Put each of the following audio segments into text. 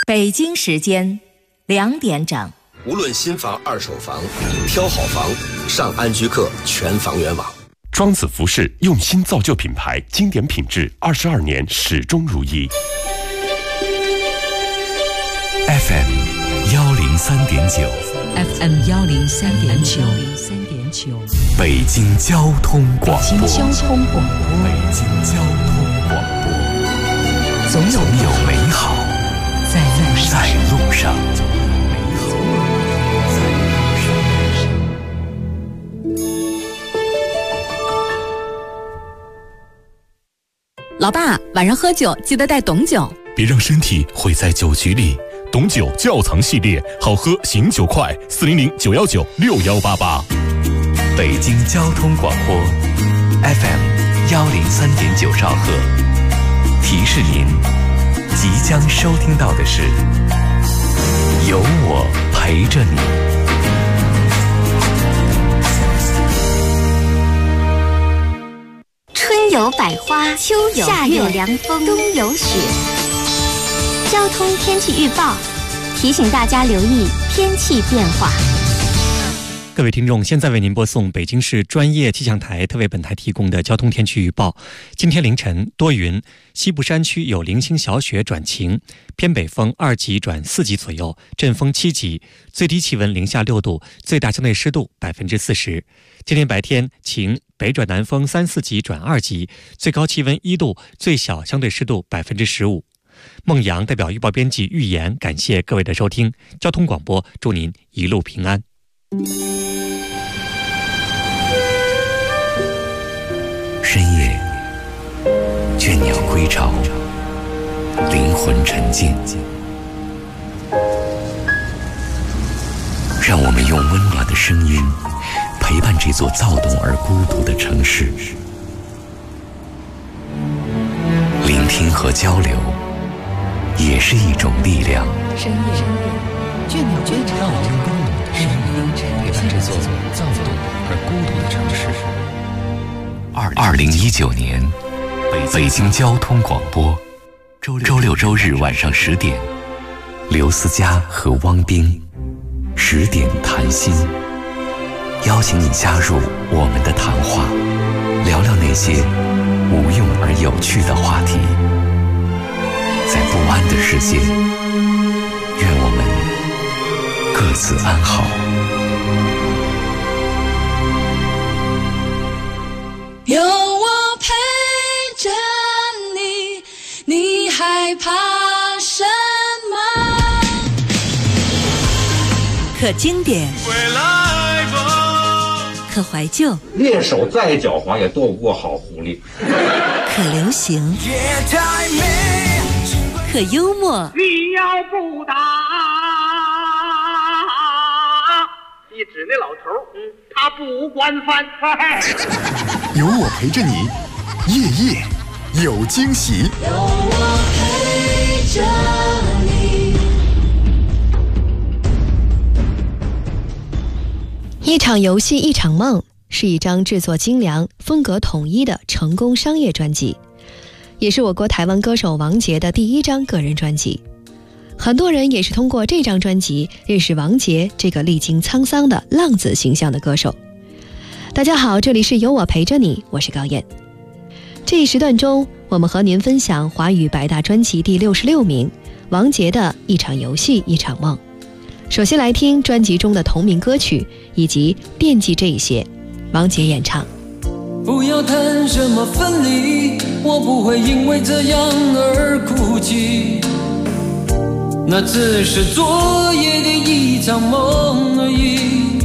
北京时间2点整。 无论新房、二手房，挑好房，上安居客全房源网。 庄子服饰用心造就品牌，经典品质，22年始终如一。 FM 103.9 FM 103.9 北京交通广播。 北京交通广播。 北京交通广播。总有美好在路上。 老爸，晚上喝酒记得带董酒， 别让身体毁在酒局里。董酒窖藏系列，好喝醒酒快，400-919-6188。北京交通广播 FM 103.9兆赫。提示您，即将收听到的是有我陪着你。 春有百花，秋有夏有凉风，冬有雪。交通天气预报提醒大家留意天气变化。 各位听众，现在为您播送北京市专业气象台特为本台提供的交通天气预报。今天凌晨多云，西部山区有零星小雪转晴，偏北风2级转4级左右，阵风7级，最低气温零下6度，最大相对湿度40%。今天白天晴，北转南风3、4级转2级，最高气温1度，最小相对湿度15%。孟阳代表预报编辑预言，感谢各位的收听。交通广播祝您一路平安。 深夜，倦鸟归巢，灵魂沉静。让我们用温暖的声音陪伴这座躁动而孤独的城市，聆听和交流也是一种力量。 深夜，倦鸟归巢， 让我们用温暖的声音陪伴这座躁动而孤独的城市。2019年，北京交通广播，周六周日晚上10点，刘思佳和汪冰10点谈心，邀请你加入我们的谈话，聊聊那些无用而有趣的话题。在不安的世界，愿我们各自安好。 有我陪着你，你害怕什么？ 可经典，可怀旧， 猎手再狡猾也斗不过好狐狸。 可流行，可幽默。 你要不打，你指那老头，他不管饭。 有我陪着你，夜夜有惊喜。 有我陪着你。 一场游戏一场梦是一张制作精良、风格统一的成功商业专辑，也是我国台湾歌手王杰的第1张个人专辑。很多人也是通过这张专辑认识王杰这个历经沧桑的浪子形象的歌手。大家好，这里是有我陪着你，我是高燕。这一时段中，我们和您分享华语百大专辑第66名王杰的一场游戏一场梦。首先来听专辑中的同名歌曲以及惦记这一些，王杰演唱。 不要谈什么分离，我不会因为这样而哭泣，那只是昨夜的一场梦而已。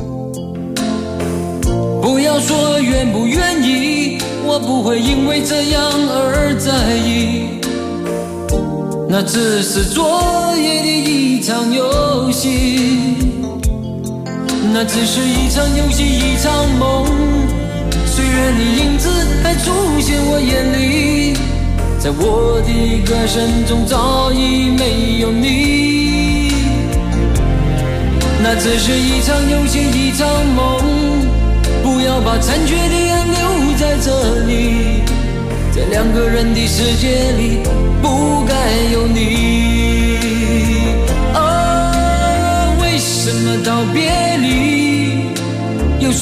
不要说愿不愿意，我不会因为这样而在意，那只是昨夜的一场游戏，那只是一场游戏一场梦。虽然你影子还出现我眼里，在我的歌声中早已没有你，那只是一场游戏一场梦。不要把残缺的爱留在这里，在2个人的世界里不该有你。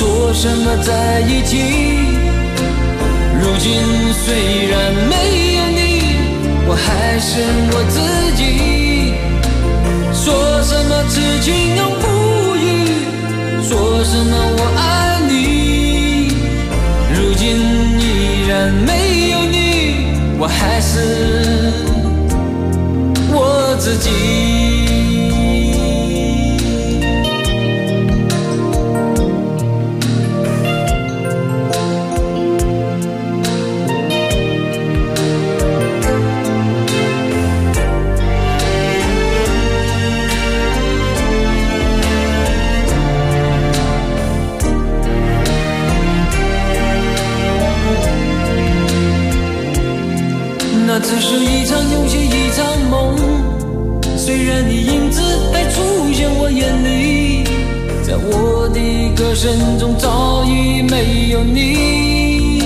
说什么在一起。如今虽然没有你，我还是我自己。说什么痴情永不渝，说什么我爱你。如今依然没有你，我还是我自己。那只是一场游戏，一场梦。虽然你影子还出现我眼里，在我的歌声中早已没有你。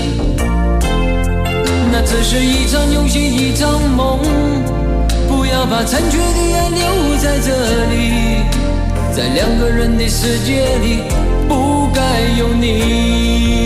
那只是一场游戏，一场梦。不要把残缺的爱留在这里，在两个人的世界里不该有你。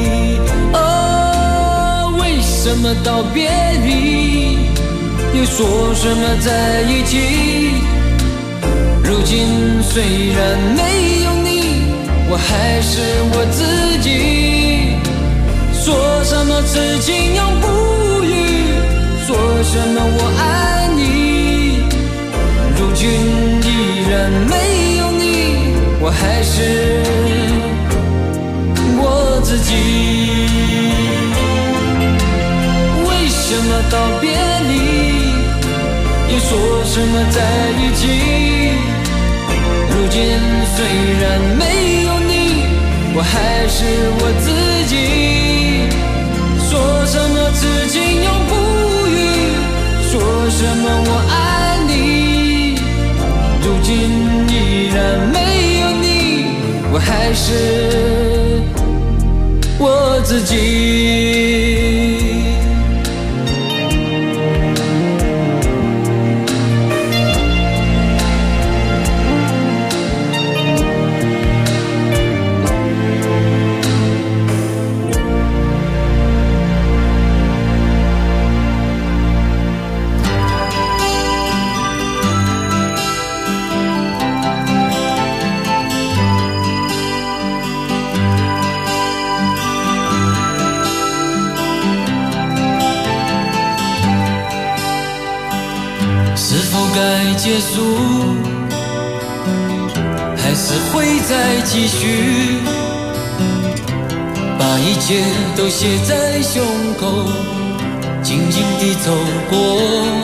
为什么道别离，又说什么在一起？如今虽然没有你，我还是我自己。说什么痴情永不渝，说什么我爱你。如今依然没有你，我还是我自己。为什么道别离，又说什么在一起？如今虽然没有你，我还是我自己。说什么痴情永不渝，说什么我爱你。如今依然没有你，我还是我自己。结束，还是会再继续，把一切都写在胸口，静静地走过。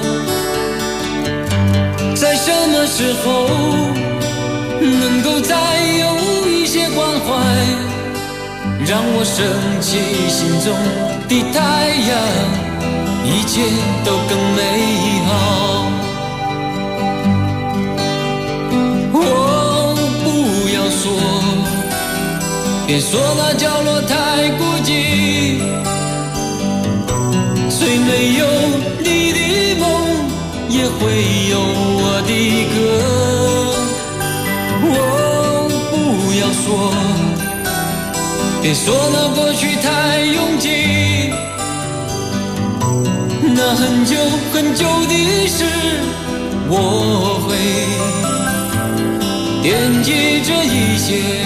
在什么时候能够再有一些关怀，让我升起心中的太阳，一切都更美好。别说那角落太孤寂，虽没有你的梦，也会有我的歌。不要说，别说那过去太拥挤，那很久很久的事，我会惦记着一些。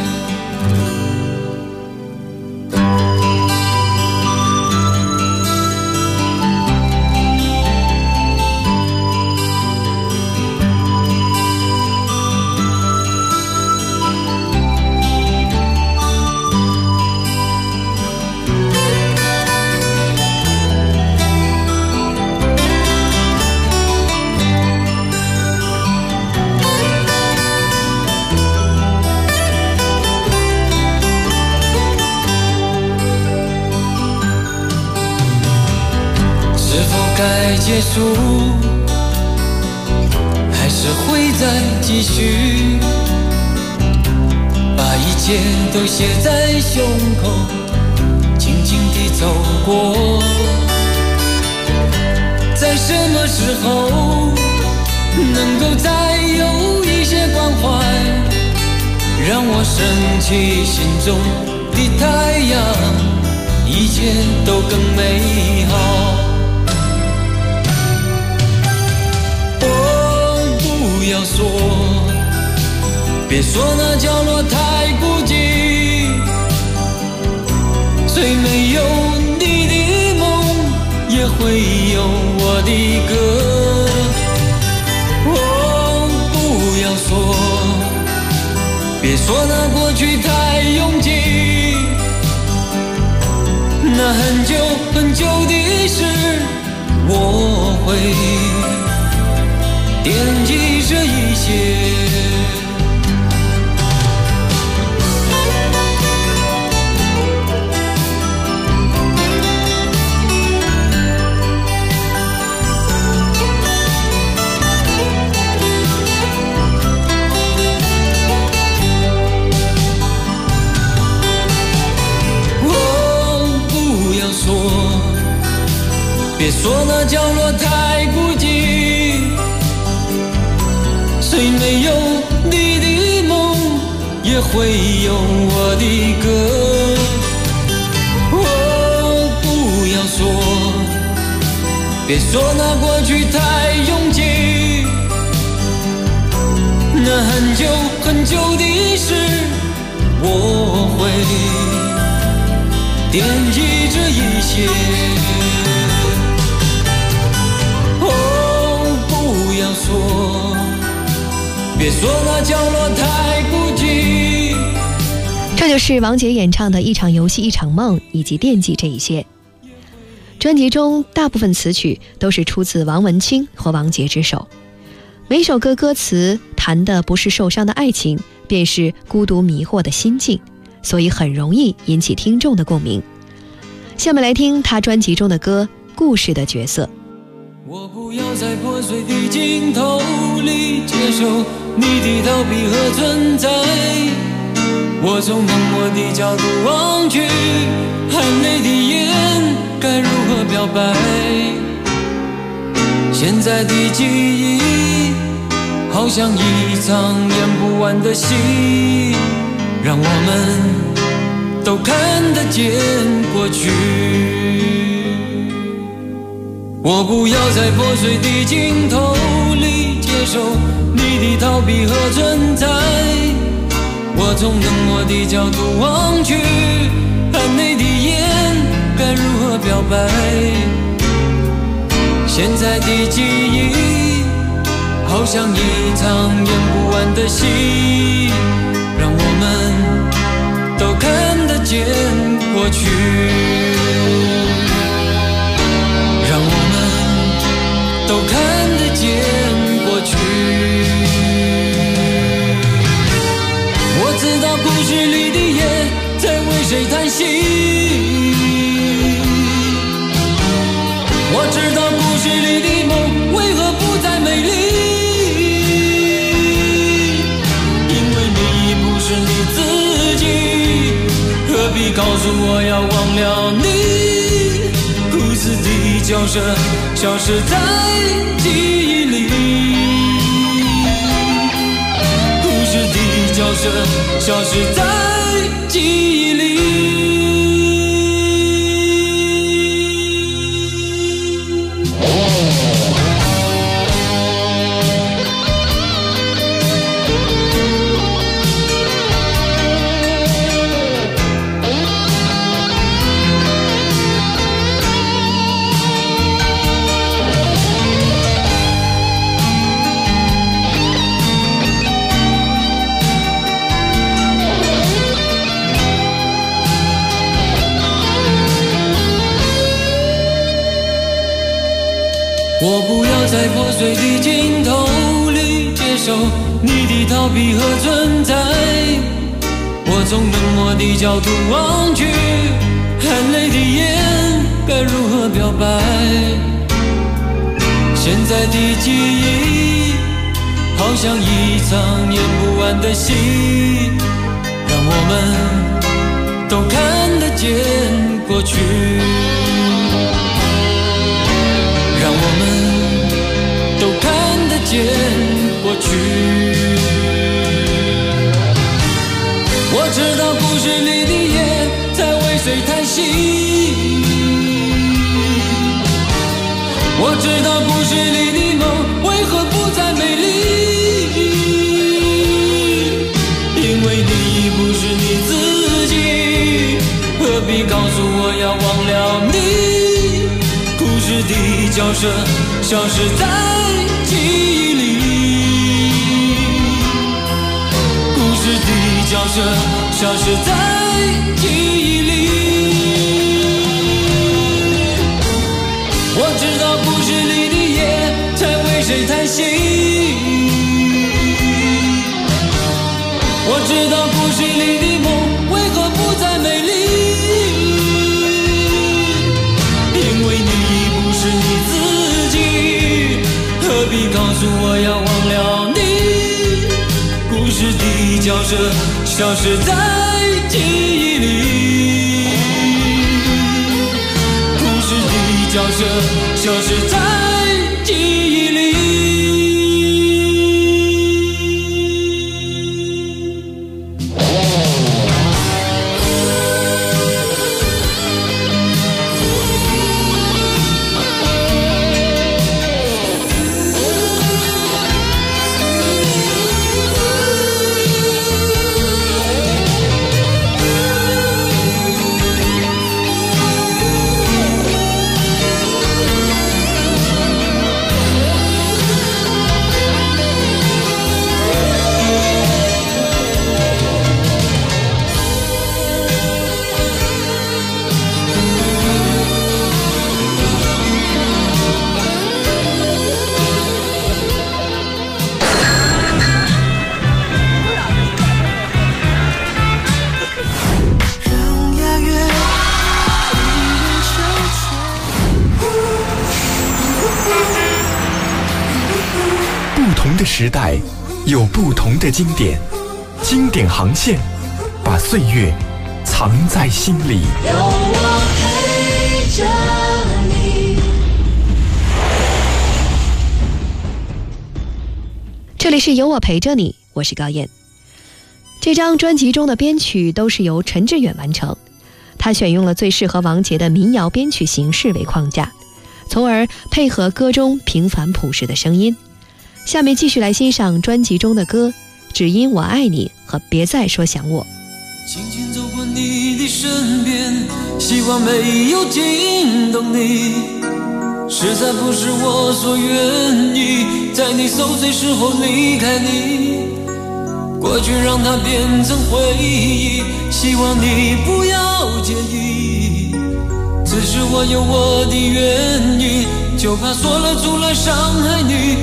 结束，还是会再继续，把一切都写在胸口，静静地走过。在什么时候能够再有一些关怀， 让我升起心中的太阳，一切都更美好。哦，不要说，别说那角落太孤寂，虽没有你的梦，也会有我的歌。哦，不要说，别说那过去太拥挤，那很久很久的事，我会惦记这一切。别说那角落太孤寂，虽没有你的梦，也会有我的歌。哦，不要说，别说那过去太拥挤，那很久很久的事，我会惦记这一切。不要说，别说那角落太孤寂。 这就是王杰演唱的一场游戏一场梦以及惦记这一些。专辑中大部分词曲都是出自王文清或王杰之手，每首歌歌词谈的不是受伤的爱情，便是孤独迷惑的心境，所以很容易引起听众的共鸣。下面来听他专辑中的歌《故事的角色》。 我不要在破碎的镜头里接受你的逃避和存在，我从冷漠的角度望去，含泪的眼该如何表白？现在的记忆好像一场演不完的戏，让我们都看得见过去。我不要在破碎的镜头里接受你的逃避和存在，我从冷漠的角度望去，含泪的眼该如何表白？现在的记忆好像一场演不完的戏，让我们都看得见过去，让我们都看得见过去。我知道故事里的夜在为谁叹息，我知道故事里的梦为何不再美丽，因为你已不是你自己，何必告诉我要忘了你？故事的角色消失在记忆里，故事的角色消失在记忆里。我不要在破碎的镜头里接受你的逃避和存在，我从冷漠的角度望去，含泪的眼该如何表白？现在的记忆好像一场演不完的戏，让我们都看得见过去，让我们都看得见过去。 我知道故事里的夜在为谁叹息，我知道故事里的梦为何不再美丽，因为你已不是你自己，何必告诉我要忘了你？故事的角色消失在记忆里，故事的角色消失在记忆里。我知道故事里的夜在为谁叹息，我知道故事里的梦为何不再美丽，因为你已不是你自己，何必告诉我要忘了你？故事的角色消失在记忆里，故事的角色消失在记忆里。 不同的时代有不同的经典，经典航线把岁月藏在心里。 有我陪着你。 这里是有我陪着你，我是高燕。这张专辑中的编曲都是由陈志远完成，他选用了最适合王杰的民谣编曲形式为框架，从而配合歌中平凡朴实的声音。下面继续来欣赏专辑中的歌《只因我爱你》和《别再说想我》。 轻轻走过你的身边，希望没有惊动你，实在不是我所愿意，在你受罪时候离开你，过去让它变成回忆，希望你不要介意，只是我有我的原因，就怕说了出来伤害你。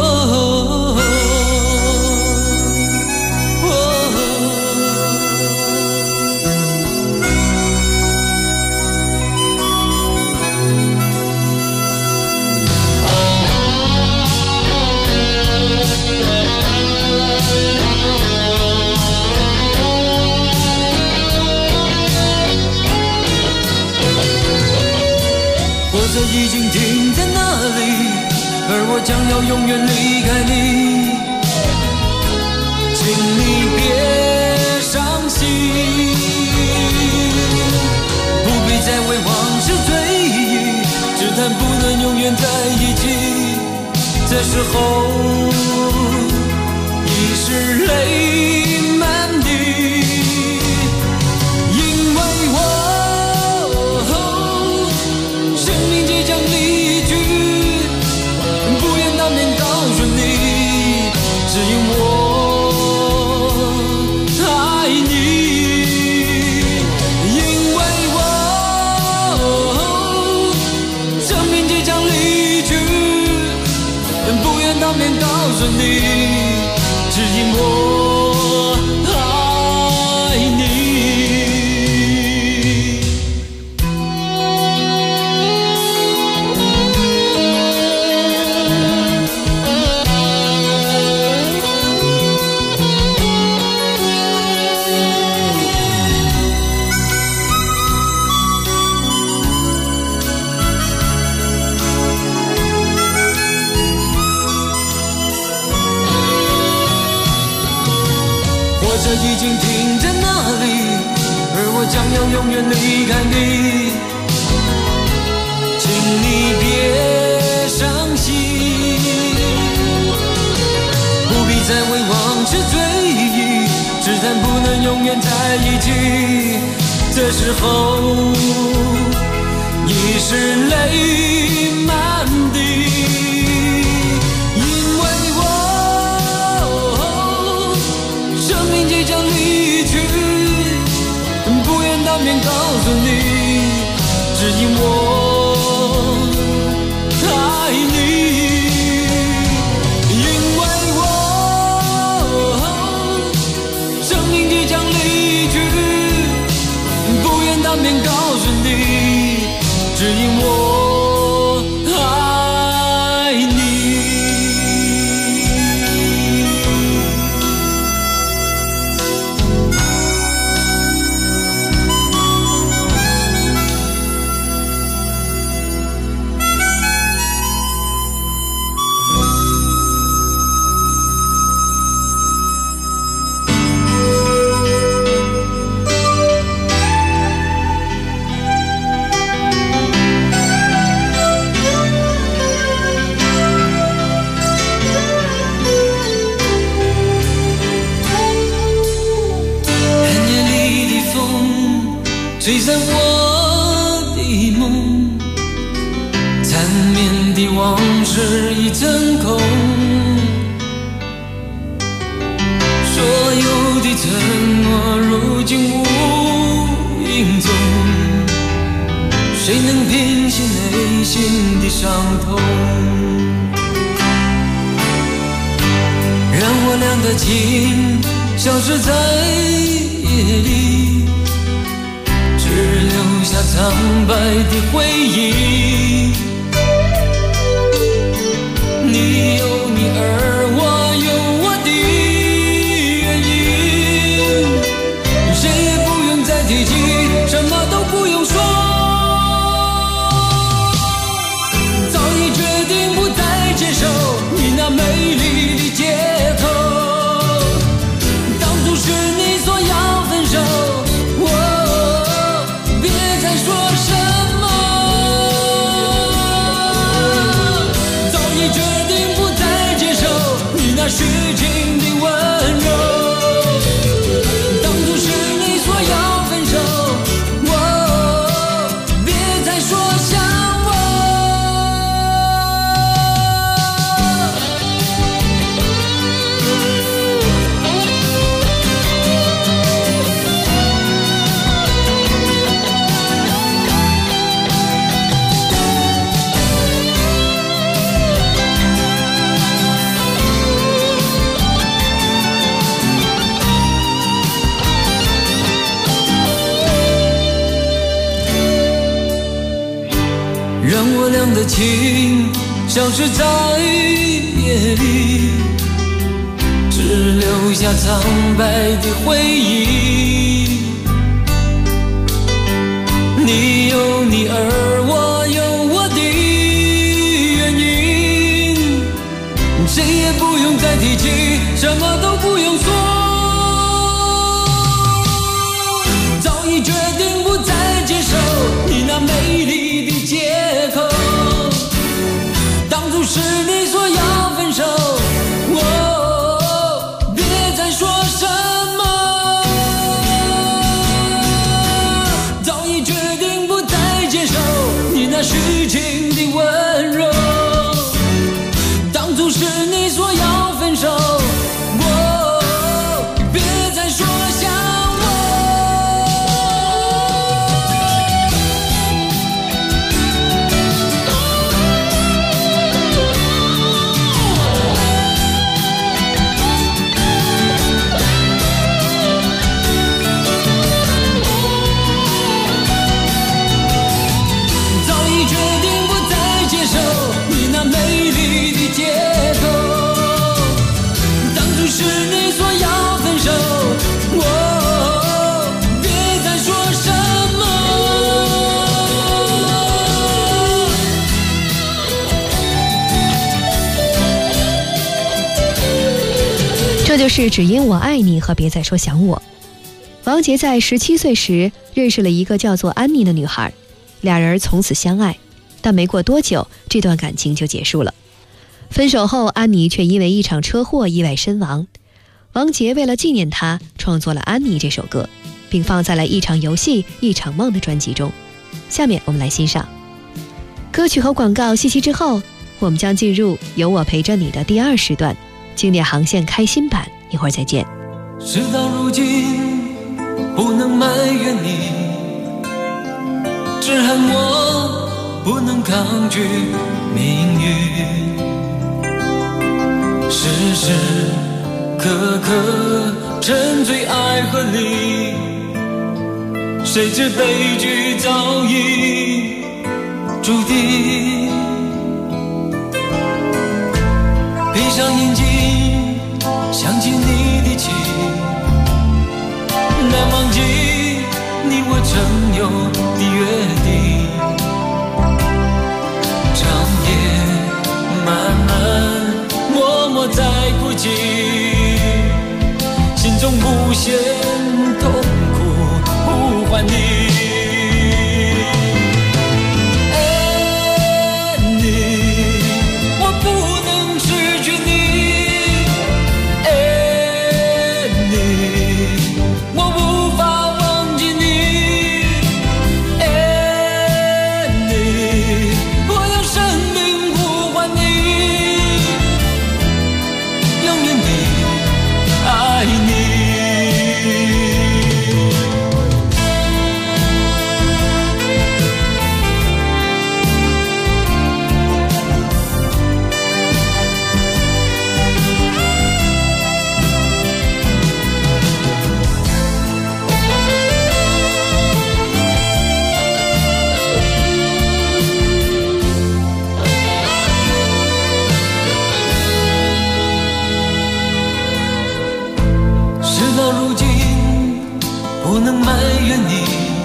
火车已经停在那里，而我将要永远离开你，请你别伤心，不必再为往事追忆，只谈不能永远在一起，这时候已是泪满地，因为生命即将离去，不愿当面告诉你，只因我爱你，因为生命即将离去，不愿当面告诉你，只因我爱你。 想要永远离开你，请你别伤心，不必再为往事追忆，只谈不能永远在一起。这时候已是泪满地，因为我生命即将离去，不愿当面告诉你，只因我爱你。因为我生命即将离去，不愿当面告诉你，只因我爱你。吹散我的梦，缠绵的往事已成空，所有的承诺如今无影踪，谁能平息内心的伤痛？让我俩的情消失在夜里，只留下苍白的回忆。你有你而我有我的原因，谁也不用再提起，什么都不用说，早已决定不再接受你那美丽的借口。当初是你说要分手，说什么？早已决定不再接受你那虚情的温柔。当初是你说要分手，别再说想我。让我俩的情消失在夜里，只留下苍白的回忆。你有你而我有我的原因，谁也不用再提起，什么都不用说，早已决定不再接受你那美丽的借口。当初是你说要分手，别再说什么，早已决定不再接受你那虚情的温柔。当初是你说要分手，别再说想我。 这就是只因我爱你和别再说想我。 王杰在17岁时认识了一个叫做安妮的女孩，俩人从此相爱，但没过多久，这段感情就结束了。分手后，安妮却因为一场车祸意外身亡。王杰为了纪念她，创作了《安妮》这首歌，并放在了《一场游戏一场梦》的专辑中。下面我们来欣赏歌曲和广告息息之后，我们将进入有我陪着你的第2时段，经典航线开心版，一会儿再见。 事到如今不能埋怨你，只恨我不能抗拒命运，时时刻刻沉醉爱河里，谁知悲剧早已注定。闭上眼睛想起你的情，难忘记你我曾有的约定。长夜漫漫默默在哭泣，心中无限痛苦呼唤你。不能埋怨你，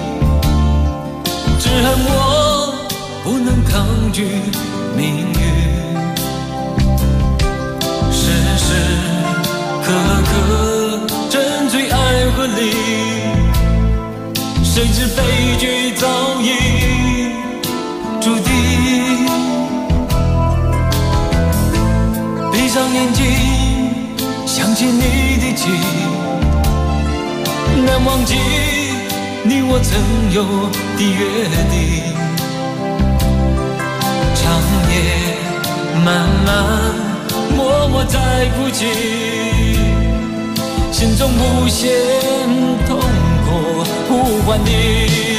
只恨我不能抗拒命运，时时刻刻沉醉爱河里，谁知悲剧早已注定。闭上眼睛想起你的情，难忘记你我曾有的约定。长夜漫漫默默在哭泣，心中无限痛苦呼唤你。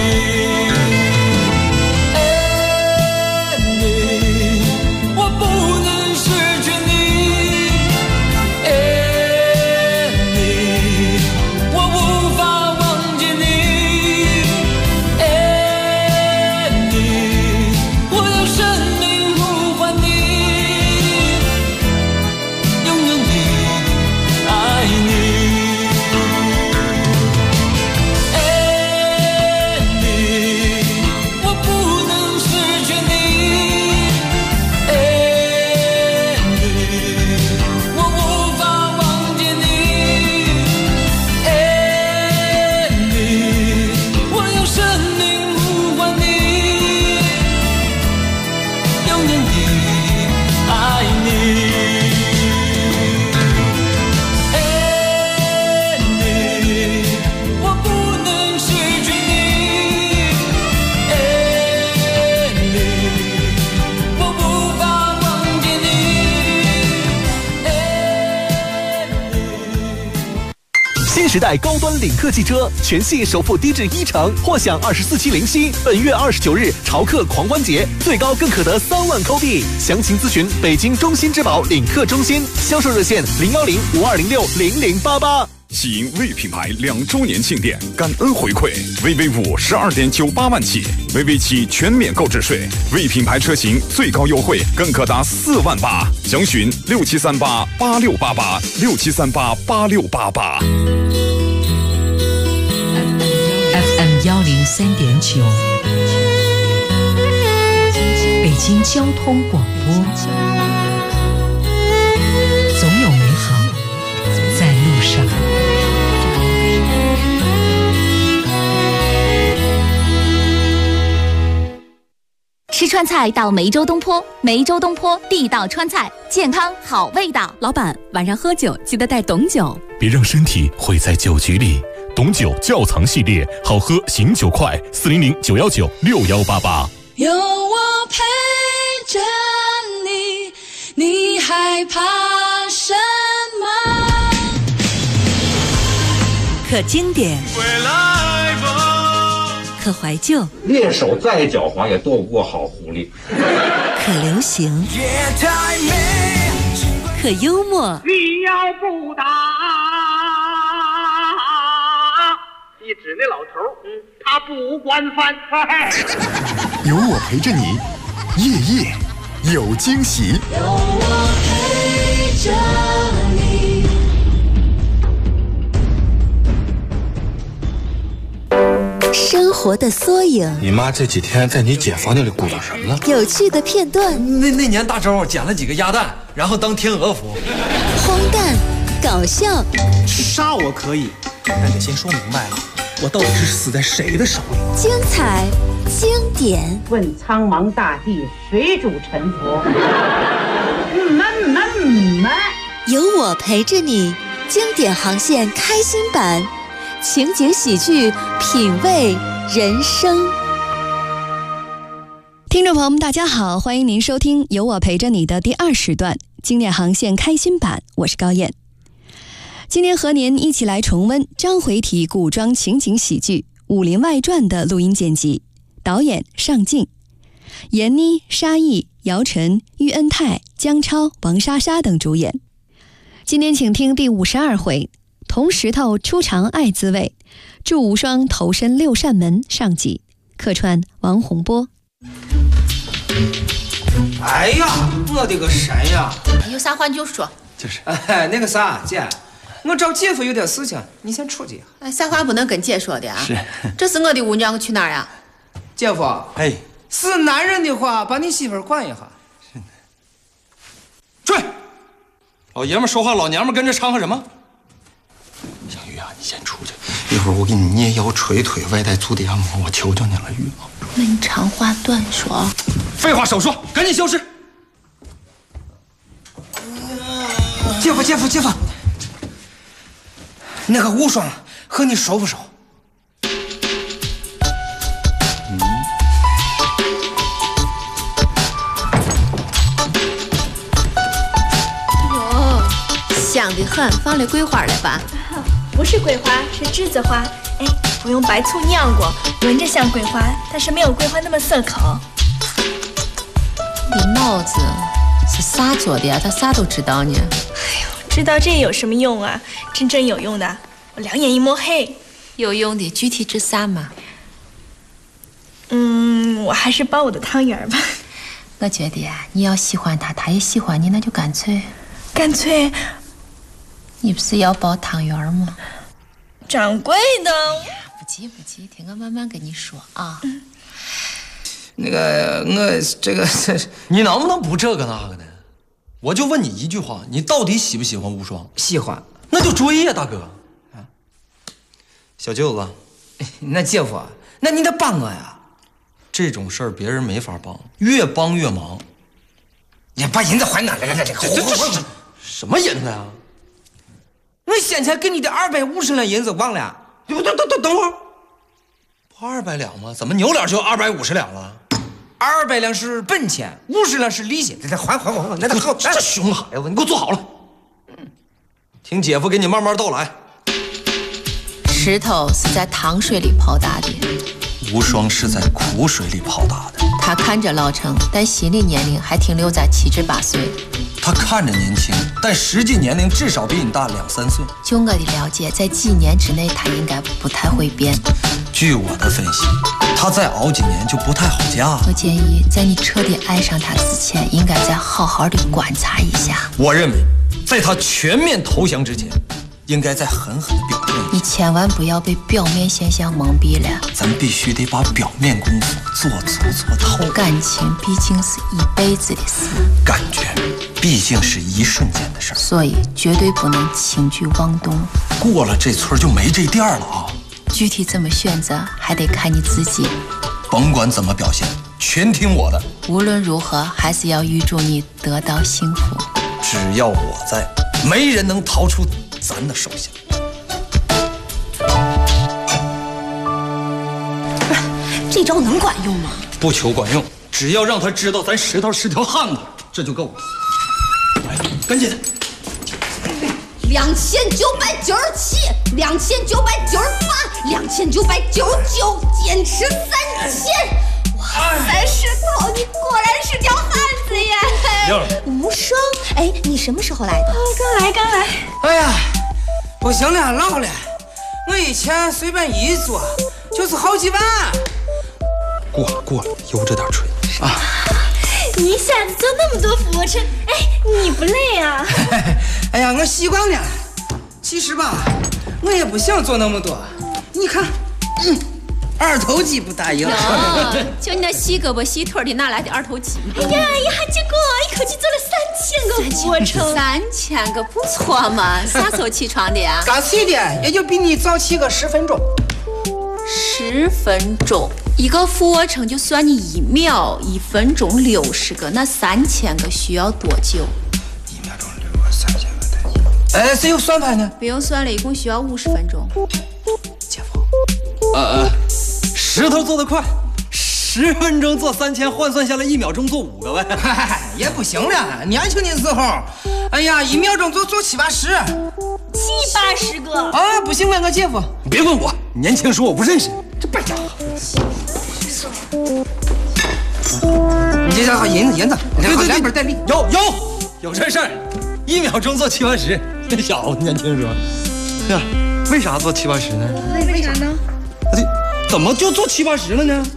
时代高端领克汽车全系首付低至10%，或享24期零息。本月29日潮客狂欢节，最高更可得3万扣币。详情咨询北京中心之宝领克中心，销售热线010-5206-0088。 喜迎魏品牌2周年庆典感恩回馈，VV5 12.98万起，VV7全免购置税，魏品牌车型最高优惠更可达4万8。详询67388688，67388688。 FM 103.9，北京交通广播，总有美好在路上。 吃川菜到梅州东坡，梅州东坡地道川菜，健康好味道。 老板，晚上喝酒记得带董酒， 别让身体毁在酒局里。董酒窖藏系列，好喝醒酒快，400-919-6188。 有我陪着你，你害怕什么？ 可经典，可怀旧， 猎手再狡猾也斗不过好狐狸。 可流行，可幽默。 你要不打，一指那老头，他不惯犯。 有我陪着你，夜夜有惊喜。 有我陪着你。 生活的缩影， 你妈这几天在你姐房间里鼓捣什么呢？ 有趣的片段。 那年大周捡了几个鸭蛋，然后当天鹅服。 荒诞，搞笑。 杀我可以，但得先说明白了，我到底是死在谁的手里？ 精彩，经典。 问苍茫大地，谁主沉浮？ 有我陪着你，经典航线开心版。情景喜剧，品味人生。 听众朋友们，大家好，欢迎您收听《有我陪着你》的第2时段经典航线开心版，我是高燕。今天和您一起来重温章回体古装情景喜剧《武林外传》的录音剪辑，导演尚敬，闫妮、沙溢、姚晨、喻恩泰、姜超、王莎莎等主演。今天请听第52回。铜石头初尝爱滋味，祝无双投身六扇门上集，客串王洪波。 哎呀，我的个神呀！ 有啥话你就说。 就是，那个啥，姐，我找姐夫有点事情，你先出去。 啥话不能跟姐说的啊？ 是， 这是我的屋娘，去哪儿呀？ 姐夫， 哎， 是男人的话，把你媳妇管一下。 追，老爷们说话，老娘们跟着掺和什么？ 小玉啊，你先出去，一会儿我给你捏腰捶腿，外带足底按摩，我求求你了，玉啊！ 那你长话短说。 废话少说，赶紧消失！ 姐夫，那个无双和你熟不熟？ 香得很，放了桂花了吧？ 不是桂花，是栀子花。哎，我用白醋酿过，闻着像桂花，但是没有桂花那么涩口。 你帽子是啥做的呀？他啥都知道呢。 哎呦，知道这有什么用啊？真正有用的，我两眼一抹黑。 有用的，具体指啥嘛？ 我还是包我的汤圆吧。 我觉得呀，你要喜欢他，他也喜欢你，那就干脆。你不是要包汤圆吗？ 掌柜的， 不急，听我慢慢跟你说啊。 那个，我这个， 你能不能不这个那个的？我就问你一句话，你到底喜不喜欢无双？ 喜欢， 那就追呀，大哥。小舅子， 那姐夫，那你得帮我呀。 这种事儿别人没法帮，越帮越忙。 你把银子还俺来，这什么银子呀？ 我先前给你的250两银子忘了？等会儿， 不200两吗？怎么扭脸就250两了 ？200两是本钱，50两是利息。还，那得好。 这熊孩子，你给我坐好了。听姐夫给你慢慢道来。 石头是在糖水里泡大的， 无双是在苦水里泡大的。 他看着老成，但心理年龄还停留在7至8岁。 他看着年轻，但实际年龄至少比你大2、3岁。 就我的了解，在几年之内，他应该不太会变。 据我的分析，他再熬几年就不太好嫁。 我建议，在你彻底爱上他之前，应该再好好的观察一下。 我认为，在他全面投降之前，应该再狠狠的表现。 你千万不要被表面现象蒙蔽了。 咱必须得把表面功夫做足做透。 感情毕竟是一辈子的事， 感觉毕竟是一瞬间的事儿， 所以绝对不能轻举妄动。 过了这村就没这店了啊！ 具体怎么选择，还得看你自己。 甭管怎么表现， 全听我的。 无论如何，还是要预祝你得到幸福。 只要我在，没人能逃出咱的手下。 这招能管用吗？ 不求管用，只要让他知道咱石头是条汉子，这就够了。来，赶紧 ！2997、2998、2999，坚持3000。哇塞，石头，你果然是条汉子呀！无双，哎，你什么时候来的？刚来。 哎呀，不行了，老了，我以前随便一做就是好几万。 过了，悠着点吹啊！ 你一下子做那么多俯卧撑，哎，你不累啊？ 哎呀，我习惯了。其实吧，我也不想做那么多。你看，二头肌不答应。 就你那细胳膊细腿的，哪来的二头肌？ 哎呀，结果一口气做了3000个俯卧撑。 3000个不错嘛！啥时候起床的呀？ 刚起的，也就比你早起个10分钟。 10分钟，一个俯卧撑就算你1秒，1分钟60个，那3000个需要多久 ？1秒钟60个，3000个代金。 哎，谁有算盘呢？ 不用算了，一共需要50分钟。 姐夫，石头做得快，10分钟做3000，换算下来1秒钟做5个呗。 也不行了，年轻的时候，哎呀，1秒钟做70-80。 70-80个啊！不行，问我姐夫。 你别问我，年轻时候我不认识。这败家伙！ 你这家伙银子， 对， 两本带利。 有这事儿，1秒钟做70-80。这小子年轻时候，呀，为啥做70-80呢？ 为啥呢？ 怎么就做70-80了呢？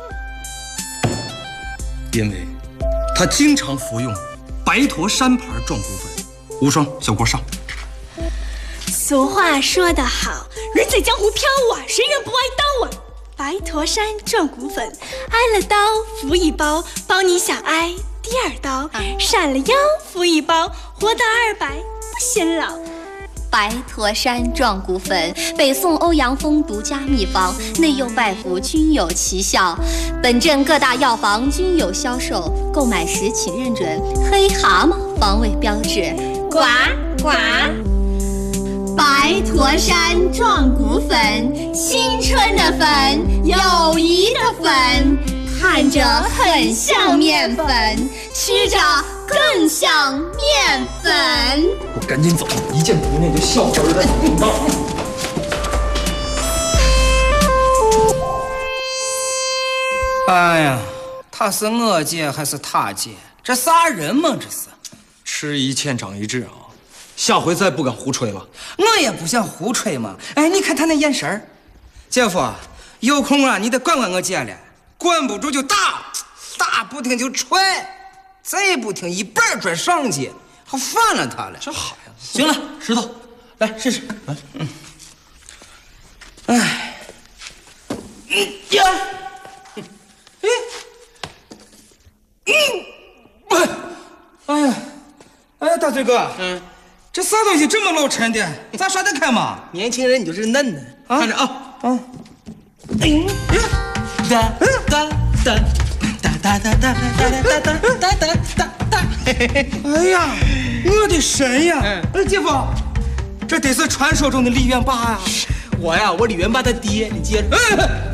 因为他经常服用白驼山牌壮骨粉。无双，小郭上。 俗话说得好，人在江湖飘啊，谁人不挨刀啊？白驼山壮骨粉，挨了刀服一包，帮你想挨第2刀；闪了腰服一包，活到200不显老。 白驼山壮骨粉，北宋欧阳锋独家秘方，内用外服均有奇效。本镇各大药房均有销售，购买时请认准黑蛤蟆防伪标志。 呱呱！ 白驼山壮骨粉，青春的粉，友谊的粉，看着很像面粉，吃着更像面粉。 我赶紧走，一见姑娘就笑喷了。 哎呀，他是我姐还是他姐？这啥人嘛？这是吃一堑长一智啊！下回再不敢胡吹了。 我也不想胡吹嘛。哎，你看他那眼神儿，姐夫，有空啊，你得管管我姐了，管不住就打，打不听就吹，再不听一板砖上去，好烦了他了。 这好呀。 行了，石头，来试试。来，哎，呀，哎呀，大嘴哥，这啥东西这么老沉的？咋耍得开嘛？年轻人你就是嫩呢。看着啊， 哒哒哒哒哒哒哒哒哒哒哒哒！ 哎呀，我的神呀！哎，姐夫，这得是传说中的李元霸呀！ 我李元霸的爹，你接着。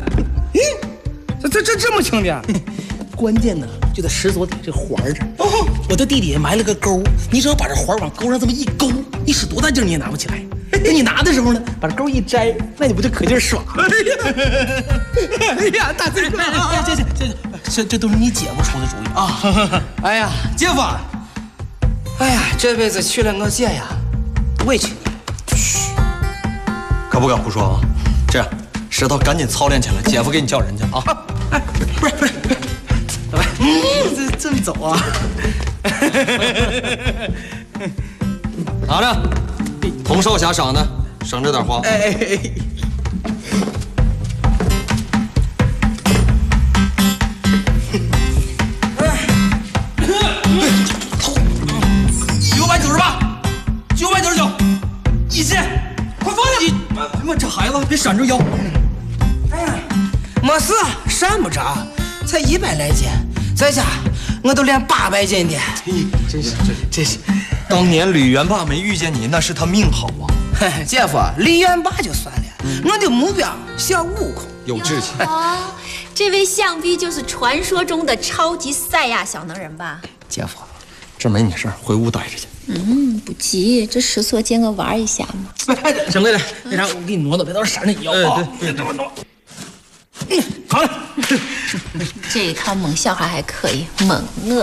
这么轻的？ 关键呢，就在石锁底这环儿这儿。我的地底下埋了个钩，你只要把这环往钩上这么一勾，你使多大劲你也拿不起来。等你拿的时候呢，把这钩一摘，那你不就可劲耍了？ 哎呀，大嘴哥， 这都是你姐夫出的主意啊！ 哎呀，姐夫，哎呀，这辈子娶了我姐呀，委屈你。 嘘，可不敢胡说啊！这样，石头赶紧操练起来，姐夫给你叫人去啊！ 哎，不是，这么走啊？ 拿着，童少侠赏的，省着点花。999，1000，快放下！这孩子别闪着腰。 哎呀，没事，闪不着。 才100来斤，在家我都练800斤的。 这是，当年李元霸没遇见你，那是他命好啊。 姐夫，李元霸就算了，我的目标小悟空， 有志气。 哦，这位想必就是传说中的超级赛亚小能人吧？ 姐夫，这没你事儿，回屋待着去。 不急，这时所见个玩一下嘛。 掌柜的，那啥，我给你挪挪，别到时候闪着你腰啊。对，挪。好了。 这一套蒙笑话还可以，蒙我。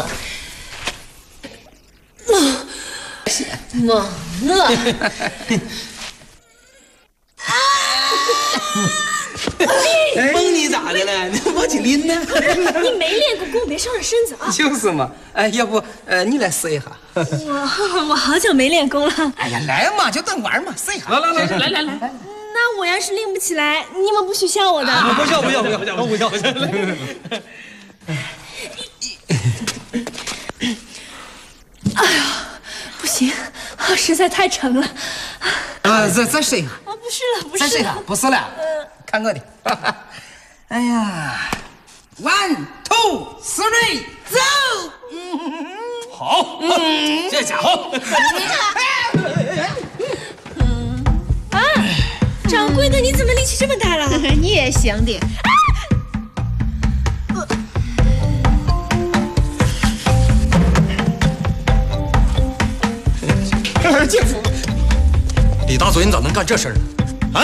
蒙我。 蒙你咋的了？你往起拎呢？ 你没练过功，别伤了身子啊！ 就是嘛，要不你来试一下？ 我好久没练功了。 哎呀，来嘛，就当玩嘛，试一下。 来。 那我要是练不起来，你们不许笑我的。 不笑。 哎呀，不行，实在太沉了。 再试一下。 不是了。 再试一下，不是了。看我的。哎呀 ，1、2、3， 走。 好，这家伙。 掌柜的，你怎么力气这么大了？ 你也行的。 姐夫， 李大嘴，你咋能干这事儿呢？啊？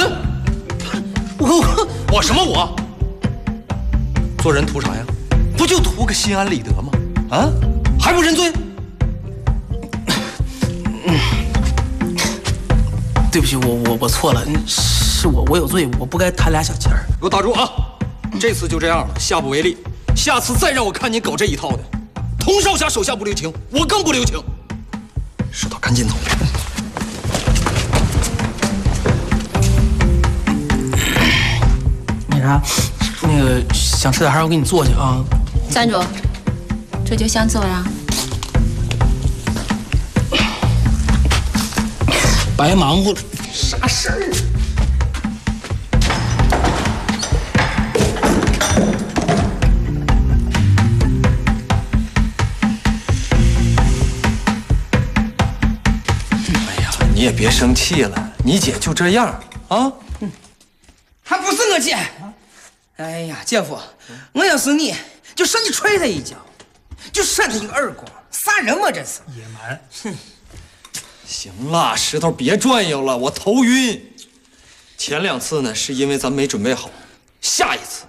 我什么我？做人图啥呀？不就图个心安理得吗？啊？还不认罪？ 对不起，我错了，是我有罪，我不该贪俩小钱儿。 给我打住啊！这次就这样了，下不为例。下次再让我看你搞这一套的，童少侠手下不留情，我更不留情。石头，赶紧走。 那啥，那个想吃点还是我给你做去啊。 站住！这就想走呀？ 白忙活了，啥事儿？ 哎呀，你也别生气了，你姐就这样啊。 还不是我姐。哎呀，姐夫，我要是你，就上去踹他一脚，就扇他一个耳光，啥人嘛这是？ 野蛮。 哼。 行了，石头别转悠了，我头晕。前2次呢，是因为咱没准备好，下一次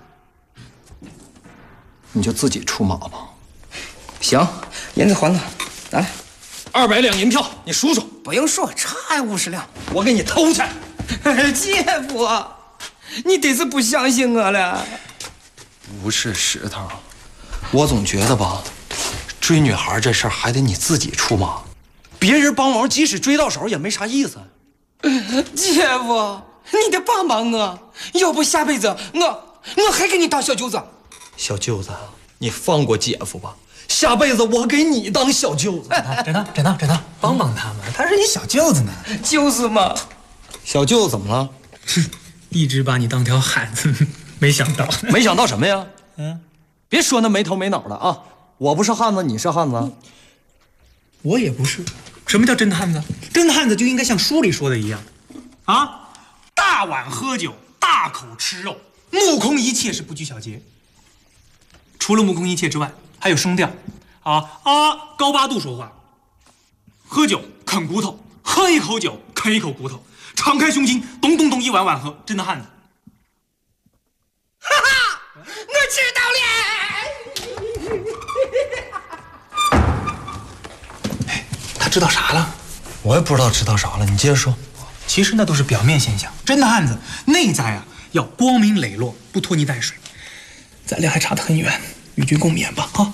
你就自己出马吧。 行，银子还他，拿来 200两银票，你数数。 不用数，差50两， 我给你偷去。 姐夫，你得是不相信我了。 不是石头，我总觉得吧，追女孩这事儿还得你自己出马。别人帮忙，即使追到手也没啥意思。 姐夫，你得帮帮我，要不下辈子我还给你当小舅子。 小舅子，你放过姐夫吧，下辈子我给你当小舅子。 真的，帮帮他们，他是你小舅子呢。 就是嘛。 小舅子怎么了？ 一直把你当条汉子，没想到。 没想到什么呀？别说那没头没脑的啊！我不是汉子，你是汉子？ 我也不是。什么叫真汉子？真汉子就应该像书里说的一样，啊，大碗喝酒，大口吃肉，目空一切是不拘小节。除了目空一切之外，还有声调，高八度说话。喝酒啃骨头，喝一口酒啃一口骨头，敞开胸襟，咚咚咚一碗碗喝，真的汉子。 哈哈，我知道了。 他知道啥了？ 我也不知道知道啥了，你接着说。 其实那都是表面现象，真的汉子内在要光明磊落，不拖泥带水。咱俩还差得很远，与君共勉吧啊！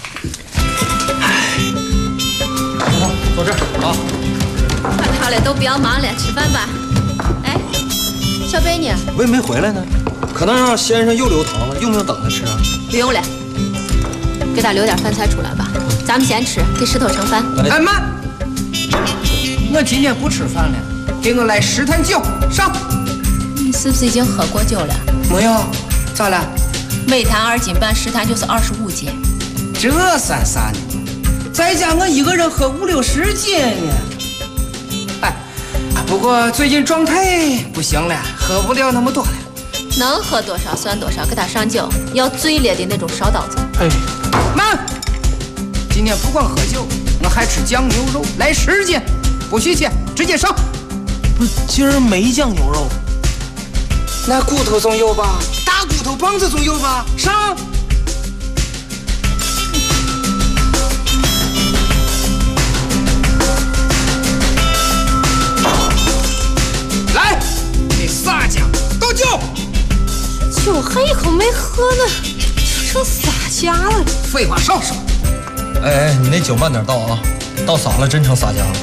坐这儿啊！ 快好了，都不要忙了，吃饭吧。哎，小贝呢？ 我也没回来呢，可能让先生又留堂了，用不用等他吃啊？ 不用了，给他留点饭菜出来吧。咱们先吃，给石头盛饭。 哎妈，我今天不吃饭了，给我来10坛酒上。 你是不是已经喝过酒了？ 没有，咋了？ 每坛2斤半，10坛就是25斤。 这算啥呢？在家我一个人喝5、60斤呢。哎，不过最近状态不行了，喝不了那么多了。 能喝多少算多少，给他上酒，要最烈的那种烧刀子。 哎，慢！今天不光喝酒，我还吃酱牛肉，来10斤，不许切，直接上。 不是，今儿没酱牛肉， 那骨头总有吧？大骨头棒子总有吧？上！来，给撒酱倒酒。 酒还一口没喝呢，就剩撒家了。 废话少说。 哎，你那酒慢点倒啊，倒洒了真成撒家了。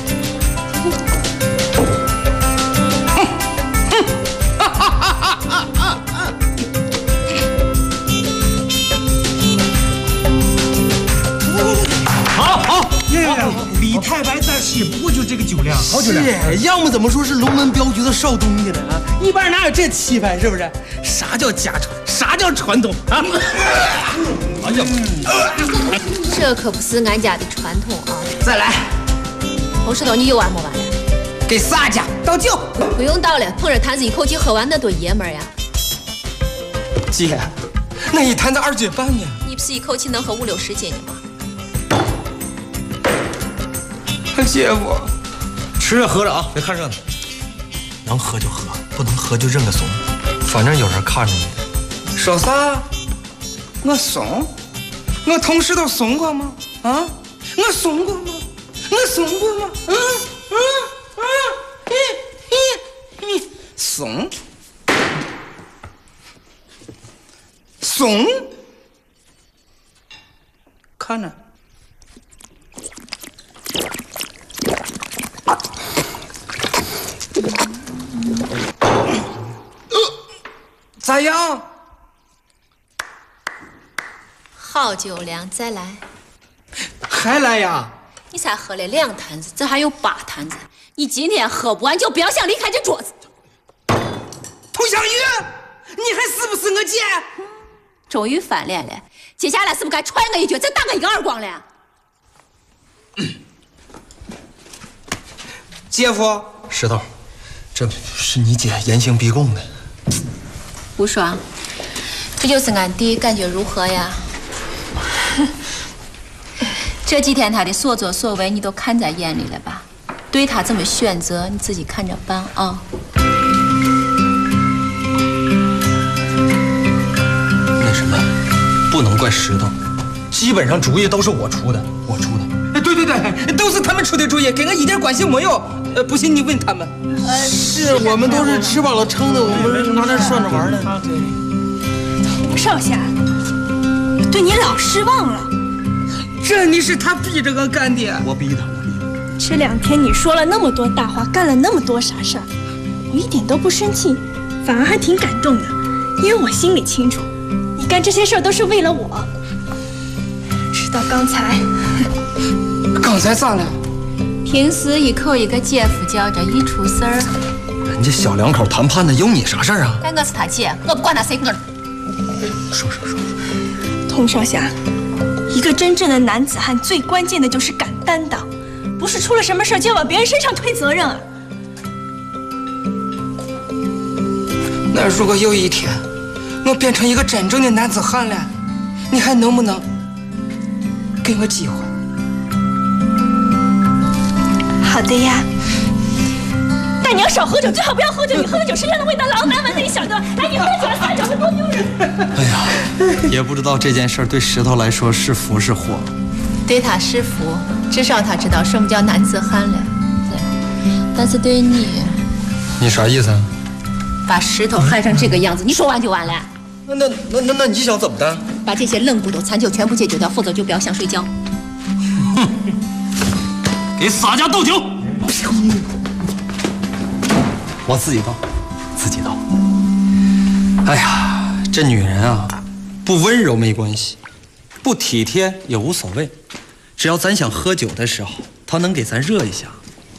好，李太白咱也不过就这个酒量，好酒量。 是， 要么怎么说是龙门镖局的少东家呢？啊，一般人哪有这气派？是不是？啥叫家传？啥叫传统啊？ 哎呀， 这可不是俺家的传统啊！ 再来， 洪石头，你有完没完了？ 给撒家倒酒。 不用倒了，捧着坛子一口气喝完，那多爷们儿呀！ 姐，那一坛子2斤半呢？ 你不是一口气能喝5、60斤的吗？ 姐夫， 吃着喝着啊，别看热闹，能喝就喝，不能喝就认个怂，反正有人看着你。 说啥？我怂？我同事都怂过吗？啊？我怂过吗？我怂过吗？怂？怂？看着。咋样？ 好酒量，再来。 还来呀？ 你才喝了2坛子，这还有8坛子。你今天喝不完就不要想离开这桌子。 佟湘玉，你还是不是我姐？ 终于翻脸了，接下来是不是该踹我一脚，再打我一个耳光了？ 姐夫， 石头，这是你姐严刑逼供的。 无双，这就是俺弟，感觉如何呀？这几天他的所作所为你都看在眼里了吧？对他怎么选择，你自己看着办啊。 那什么，不能怪石头，基本上主意都是我出的。 对，都是他们出的主意，跟我一点关系没有。不信你问他们。 是我们都是吃饱了撑的，我们拿这涮着玩呢。 洪少侠，对你老失望了。 真的是他逼着我干的。 我逼他。 这2天你说了那么多大话，干了那么多傻事儿，我一点都不生气，反而还挺感动的，因为我心里清楚，你干这些事儿都是为了我。直到刚才。 刚才咋了？ 平时一口一个姐夫叫着，一出事儿， 人家小两口谈判的，有你啥事儿啊？ 但我是他姐，我不管他谁个。 说。 佟少侠，一个真正的男子汉，最关键的就是敢担当，不是出了什么事就要往别人身上推责任啊。 那如果有一天我变成一个真正的男子汉了，你还能不能给我机会？ 好的呀，但你要少喝酒，最好不要喝酒。你喝的酒身上的味道老难闻的，你晓得？来，你喝酒了撒酒会多丢人。 哎呀，也不知道这件事对石头来说是福是祸。 对他是福，至少他知道什么叫男子汉了。但是对你啥意思啊？ 把石头害成这个样子，你说完就完了。 那你想怎么的？ 把这些冷骨头残酒全部解决掉，否则就不要想睡觉。 给洒家倒酒。我自己倒。哎呀，这女人啊，不温柔没关系，不体贴也无所谓，只要咱想喝酒的时候，她能给咱热一下，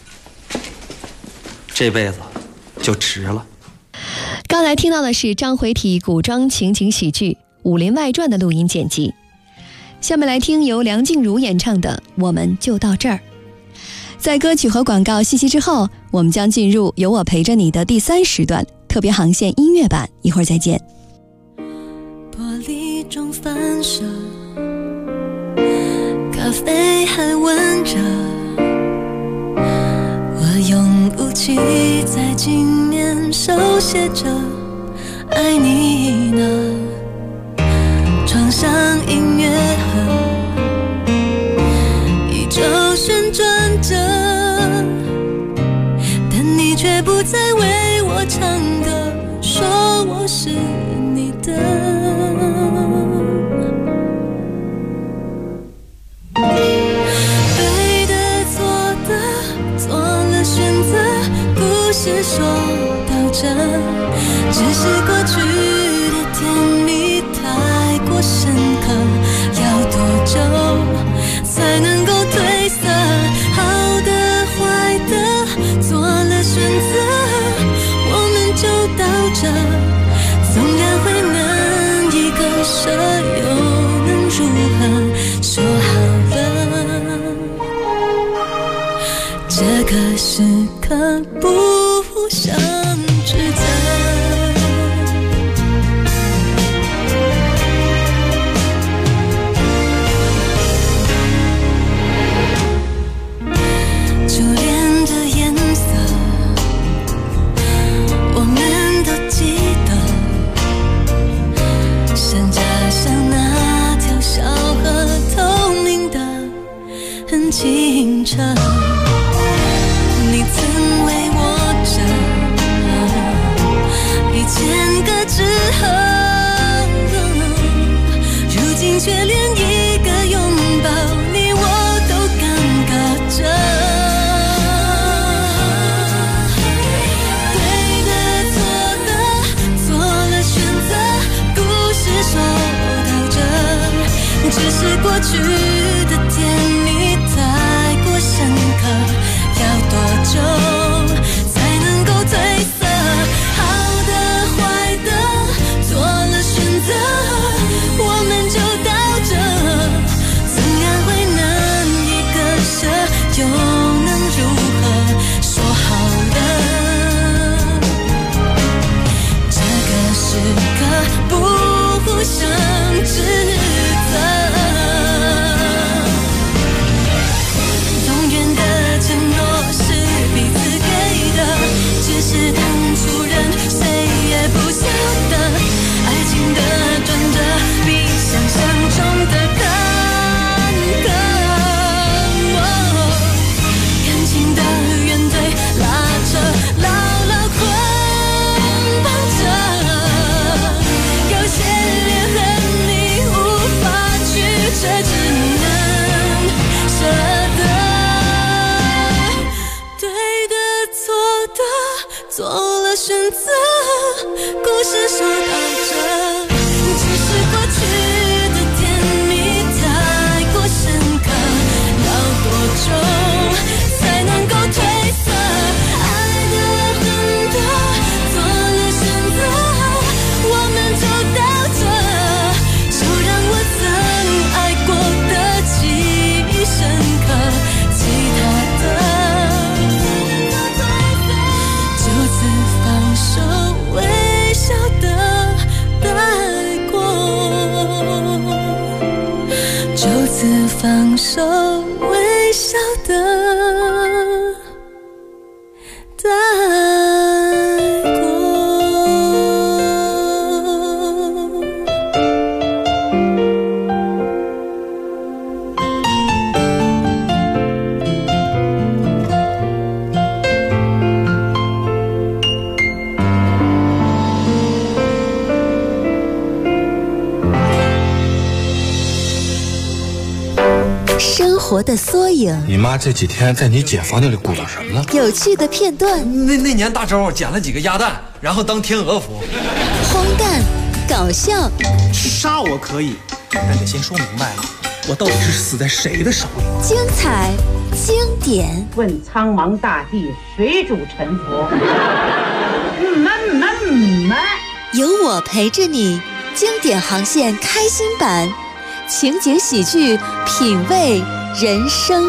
这辈子就值了。 刚才听到的是张回体古装情景喜剧《 武林外传》的录音剪辑。下面来听由梁静茹演唱的《我们就到这儿》。在歌曲和广告信息之后，我们将进入有我陪着你的第3时段特别航线音乐版，一会儿再见。 玻璃中反射，咖啡还温热，我用雾气在镜面手写着爱你呢。床上音乐盒依旧旋转着，但你却不再为我唱歌，说我是你的。对的错的做了选择，故事说到这，只是过去的甜蜜太过深刻，要多久才能够褪色？好的坏的做了选择，我们就到这，纵然会难以割舍，又能如何？说好了，这个时刻不想指责。初恋的颜色我们都记得，像家乡那条小河，透明的很清澈。你曾为我着1000个之后，如今却连一个拥抱你我都尴尬着。只是过去的甜蜜太过深刻，要多久才能够褪色？好的坏的做了选择，我们就到这，纵然会难以割舍，又能如何？说好的，这个时刻不想指责。做了选择，故事说到这，只是过去的甜蜜太过深刻，要多久才能够褪色？爱的恨的做了选择，我们就到这，就让我曾爱过的记忆深刻，其他的放手，微笑的带过，就此放手，微笑的带过。 生活的缩影， 你妈这几天在你姐房间里鼓捣什么呢？ 有趣的片段， 那年大周捡了几个鸭蛋，然后当天鹅服。 荒诞，搞笑。 杀我可以，但得先说明白了，我到底是死在谁的手里？ 精彩，经典。 问苍茫大地，谁主沉浮？ 有我陪着你， 经典航线开心版，情景喜剧，品味人生。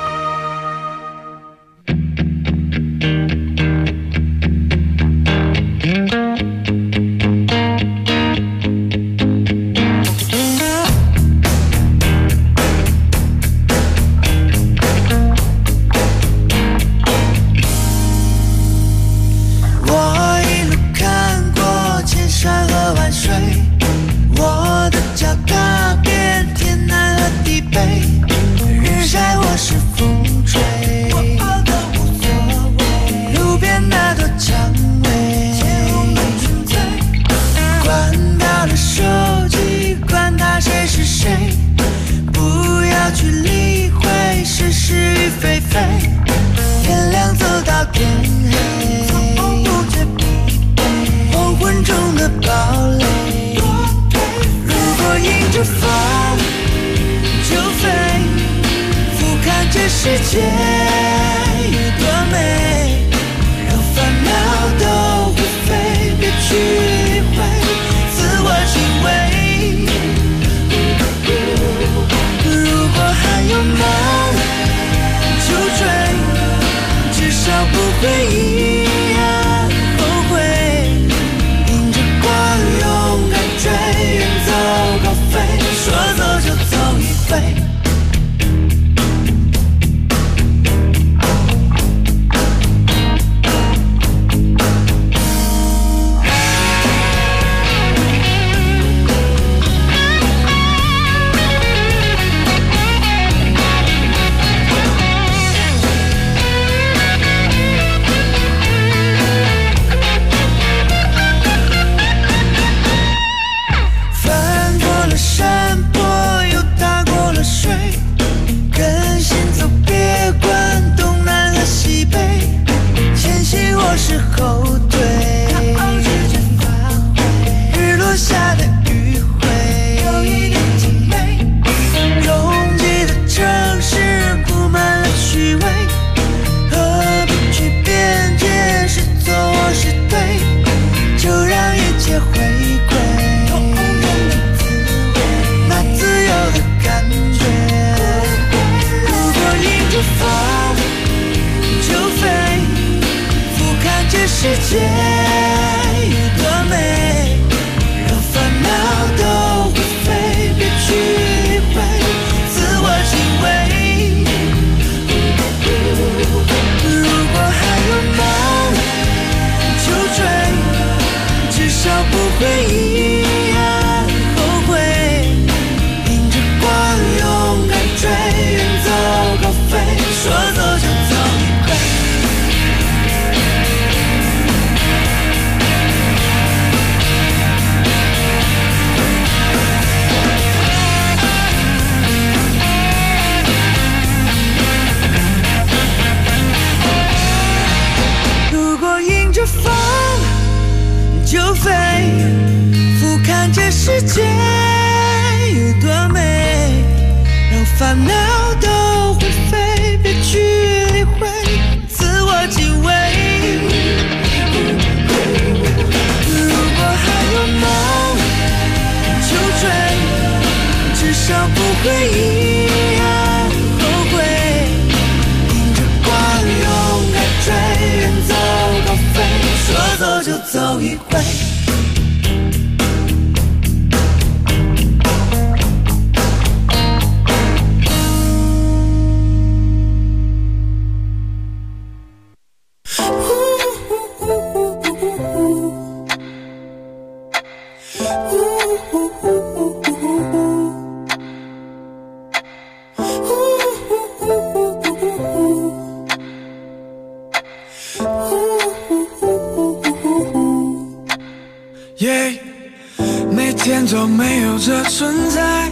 每天都没有这存在，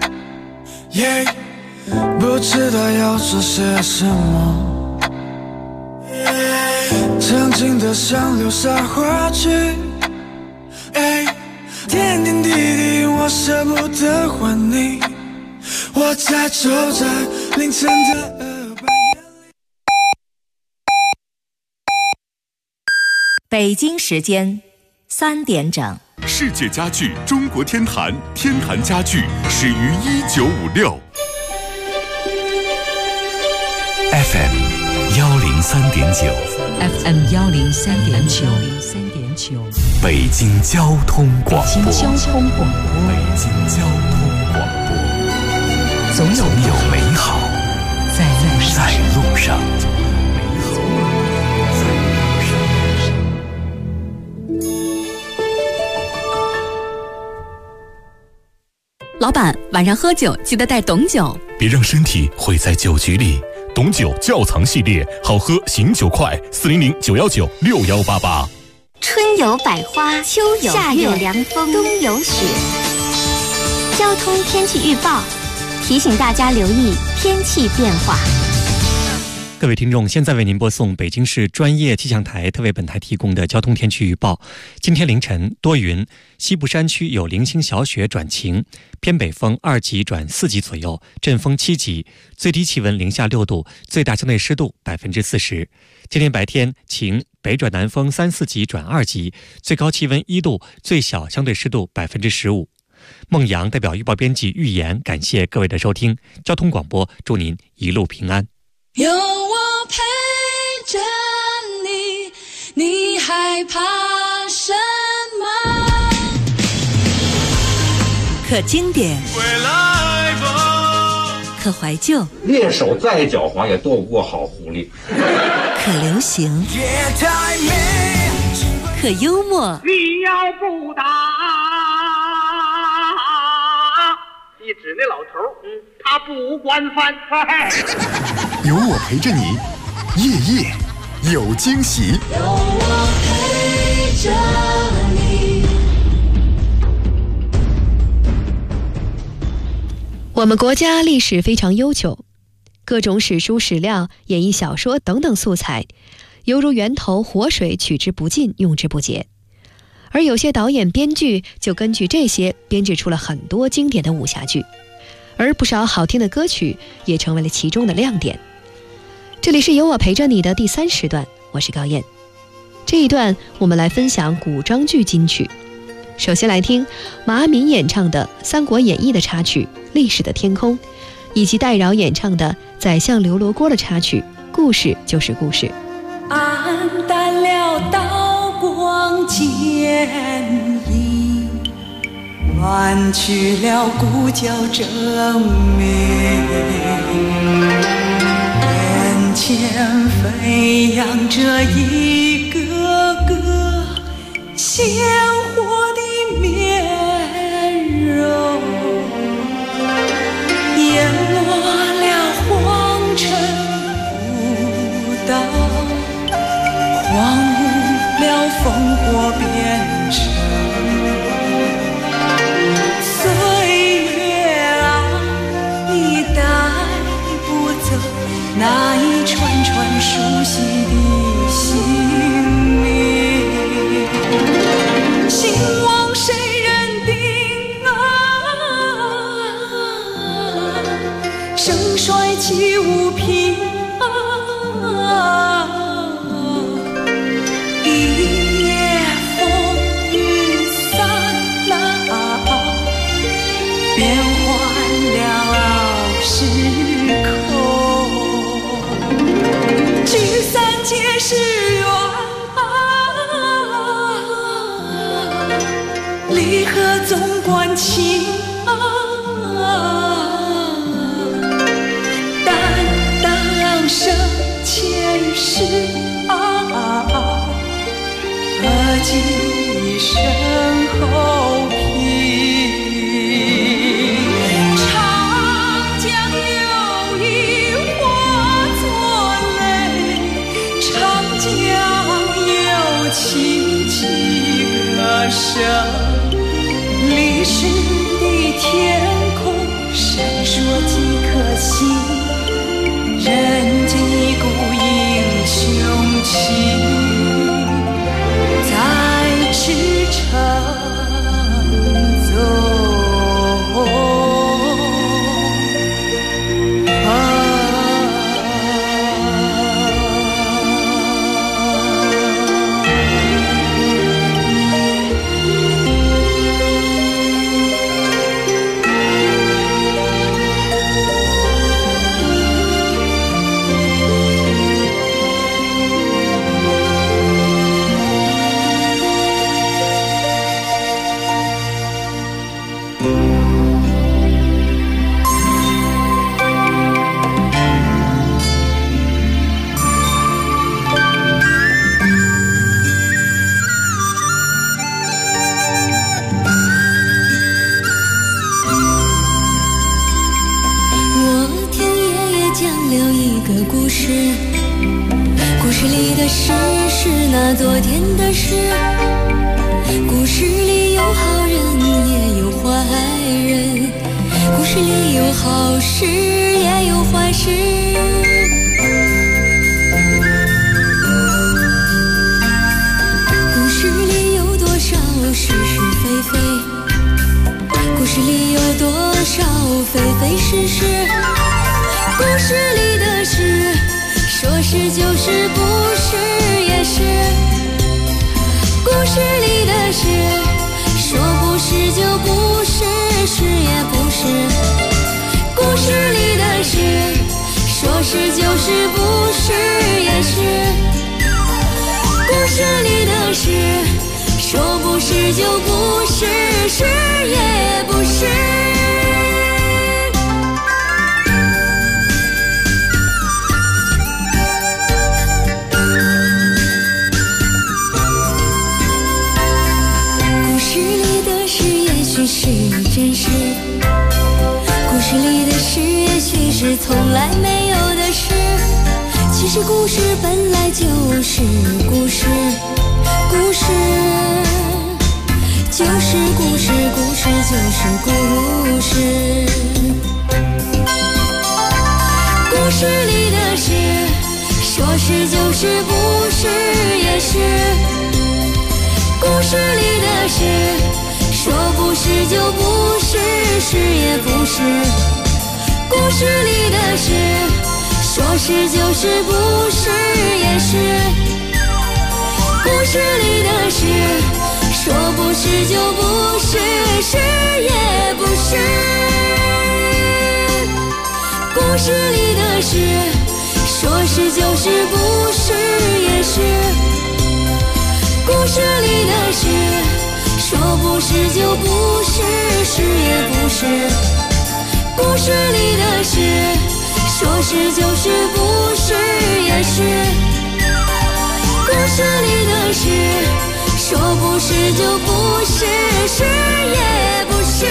不知道要做些什么，曾经的想留下话去，点点滴滴我舍不得还你，我在走在凌晨的北京时间 3点整。 世界家具中国天坛，天坛家具始于1956。 FM 103.9 FM 103.9 北京交通广播。 北京交通广播。 北京交通广播。总有美好在路上。 老板，晚上喝酒记得带董酒， 别让身体毁在酒局里。董酒窖藏系列，好喝醒酒快，400-919-6188。 春有百花，秋有夏有凉风，冬有雪。交通天气预报提醒大家留意天气变化。 各位听众，现在为您播送北京市专业气象台特为本台提供的交通天气预报。今天凌晨多云，西部山区有零星小雪转晴，偏北风2级转4级左右，阵风7级，最低气温零下6度，最大相对湿度40%。今天白天晴，北转南风3、4级转2级，最高气温1度，最小相对湿度15%。孟阳代表预报编辑预言，感谢各位的收听。交通广播，祝您一路平安。 有我陪着你，你害怕什么？ 可经典，可怀旧， 猎手再狡猾也斗不过好狐狸。 可流行，可幽默。 你要不打，一指那老头，他不惯犯。 有我陪着你，夜夜有惊喜。 有我陪着你。 我们国家历史非常悠久，各种史书史料、演义小说等等素材，犹如源头活水，取之不尽，用之不竭。而有些导演编剧就根据这些编制出了很多经典的武侠剧，而不少好听的歌曲也成为了其中的亮点。这里是有我陪着你的第3时段，我是高燕。这一段我们来分享古装剧金曲。首先来听马敏演唱的《三国演义》的插曲《历史的天空》，以及戴娆演唱的《宰相刘罗锅》的插曲《故事就是故事》。 暗淡了刀光剑影，乱去了鼓角争鸣，眼前飞扬着一个个鲜活的面容，淹没了黄尘古道，荒芜了烽火边城。岁月啊，你带不走那一串串熟悉的姓名，兴亡谁人定啊？盛衰岂无凭啊？一夜风雨散了，变换了时空，聚散皆是缘啊，离合总关情啊，担当生前世啊，何计身后平。长江流域化作泪，长江有情几个声，历史的天空闪烁几颗星，人间一股英雄情在驰骋中。 个故事，故事里的事是那昨天的事，故事里有好人也有坏人，故事里有好事也有坏事。故事里有多少是是非非，故事里有多少非非是是，故事里的事说是就是不是也是，故事里的事说不是就不是是也不是，故事里的事说是就是不是也是，故事里的事说不是就不是是也不是。故事里的事也许是真实，故事里的事也许是从来没有的事，其实故事本来就是故事，故事就是故事，故事就是故事。故事里的事说是就是不是也是，故事里的事说不是就不是是也不是，故事里的事说是就是不是也是，故事里的事说不是就不是是也不是，故事里的事说是就是不是也是，故事里的事说不是就不是是也不是，故事里的事说是就是不是也是，故事里的事说不是就不是是也不是，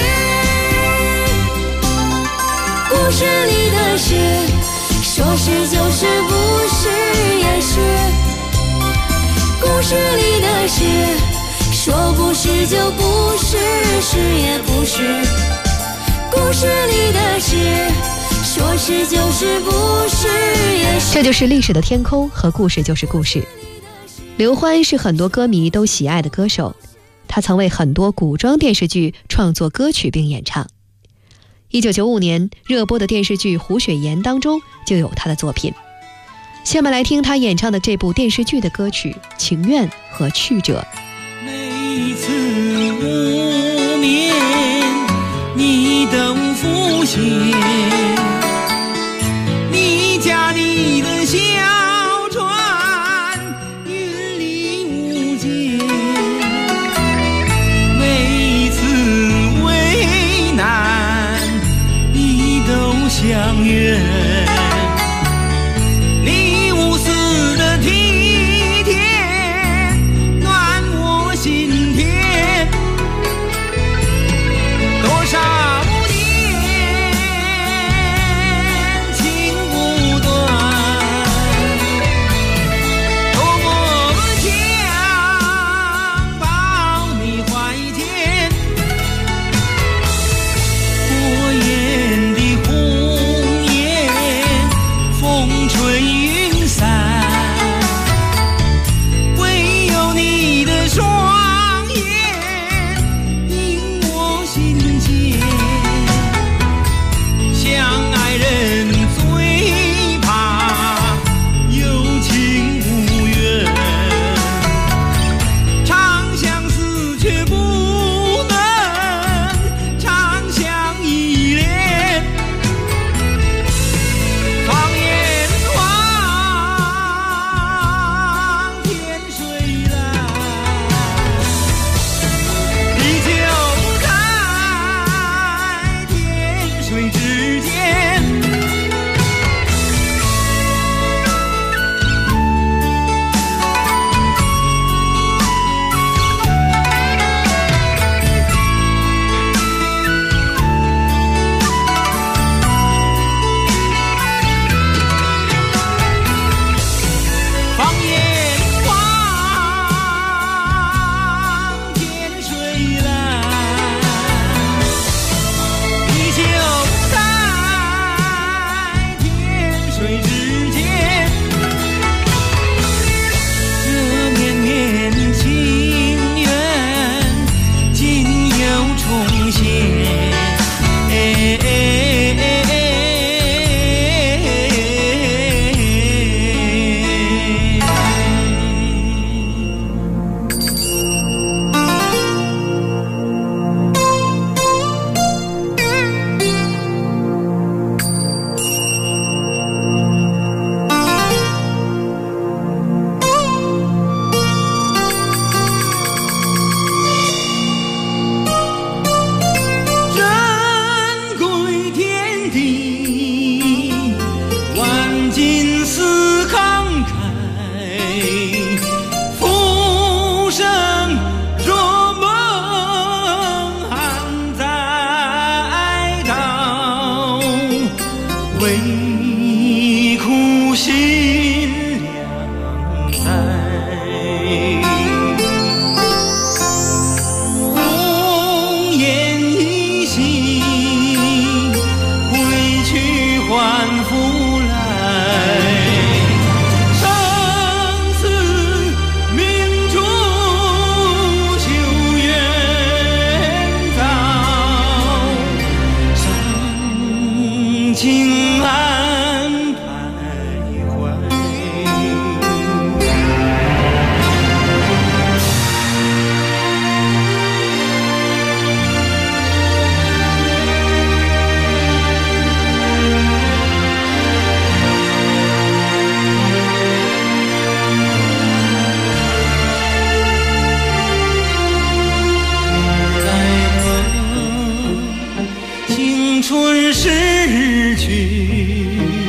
故事里的事说是就是不是也是，故事里的事说不是就不是是也不是，故事里的事说是就是不是也是。 这就是历史的天空和故事就是故事。刘欢是很多歌迷都喜爱的歌手，他曾为很多古装电视剧创作歌曲并演唱。1995年热播的电视剧《胡雪岩》当中就有他的作品。下面来听他演唱的这部电视剧的歌曲《情愿》和《去者》。 每次无眠你都浮现，你家里的小船云里雾间，每次为难你都相约，你无私的体贴暖我心田，多少红颜一苦心良在，红颜一心归去还复来，生死命中求缘早，深情安徘徊。青春逝去，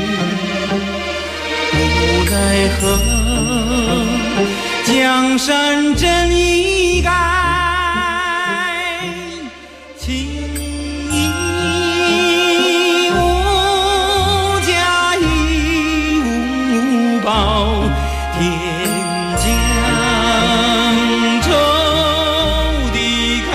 无奈何，江山真已改，情义无价亦无宝，天将愁地开。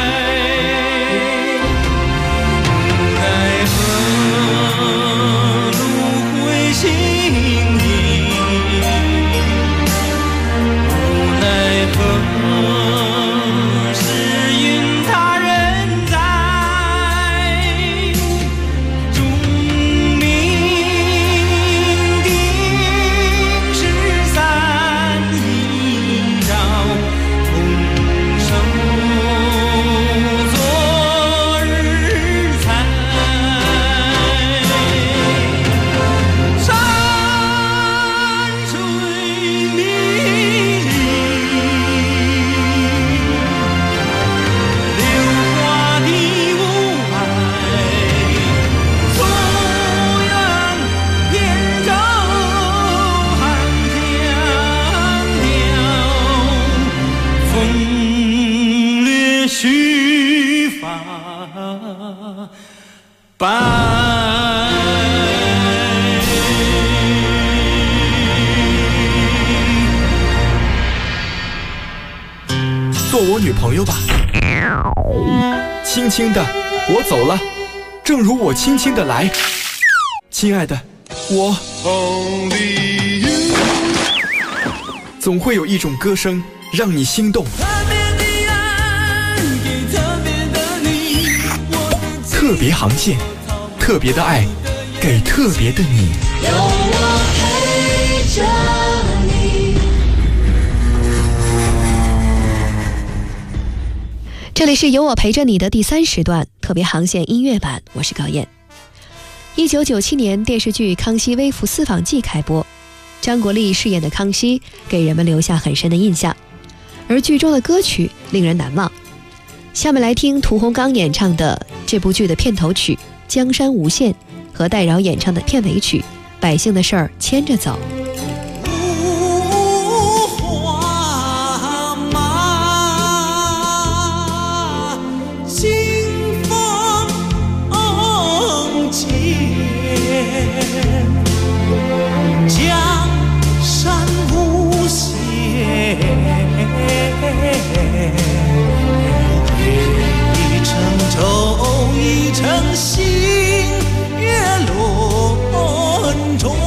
须发白。 做我女朋友吧，轻轻的，我走了，正如我轻轻的来。亲爱的，我总会有一种歌声让你心动。特别航线，特别的爱，给特别的你。有我陪着你。 这里是有我陪着你的第3时段特别航线音乐版，我是高燕。1997年电视剧《康熙微服私访记》开播，张国立饰演的康熙给人们留下很深的印象，而剧中的歌曲令人难忘。下面来听屠洪刚演唱的这部剧的片头曲《江山无限》和戴娆演唱的片尾曲《百姓的事儿牵着走》。 一程星月轮转，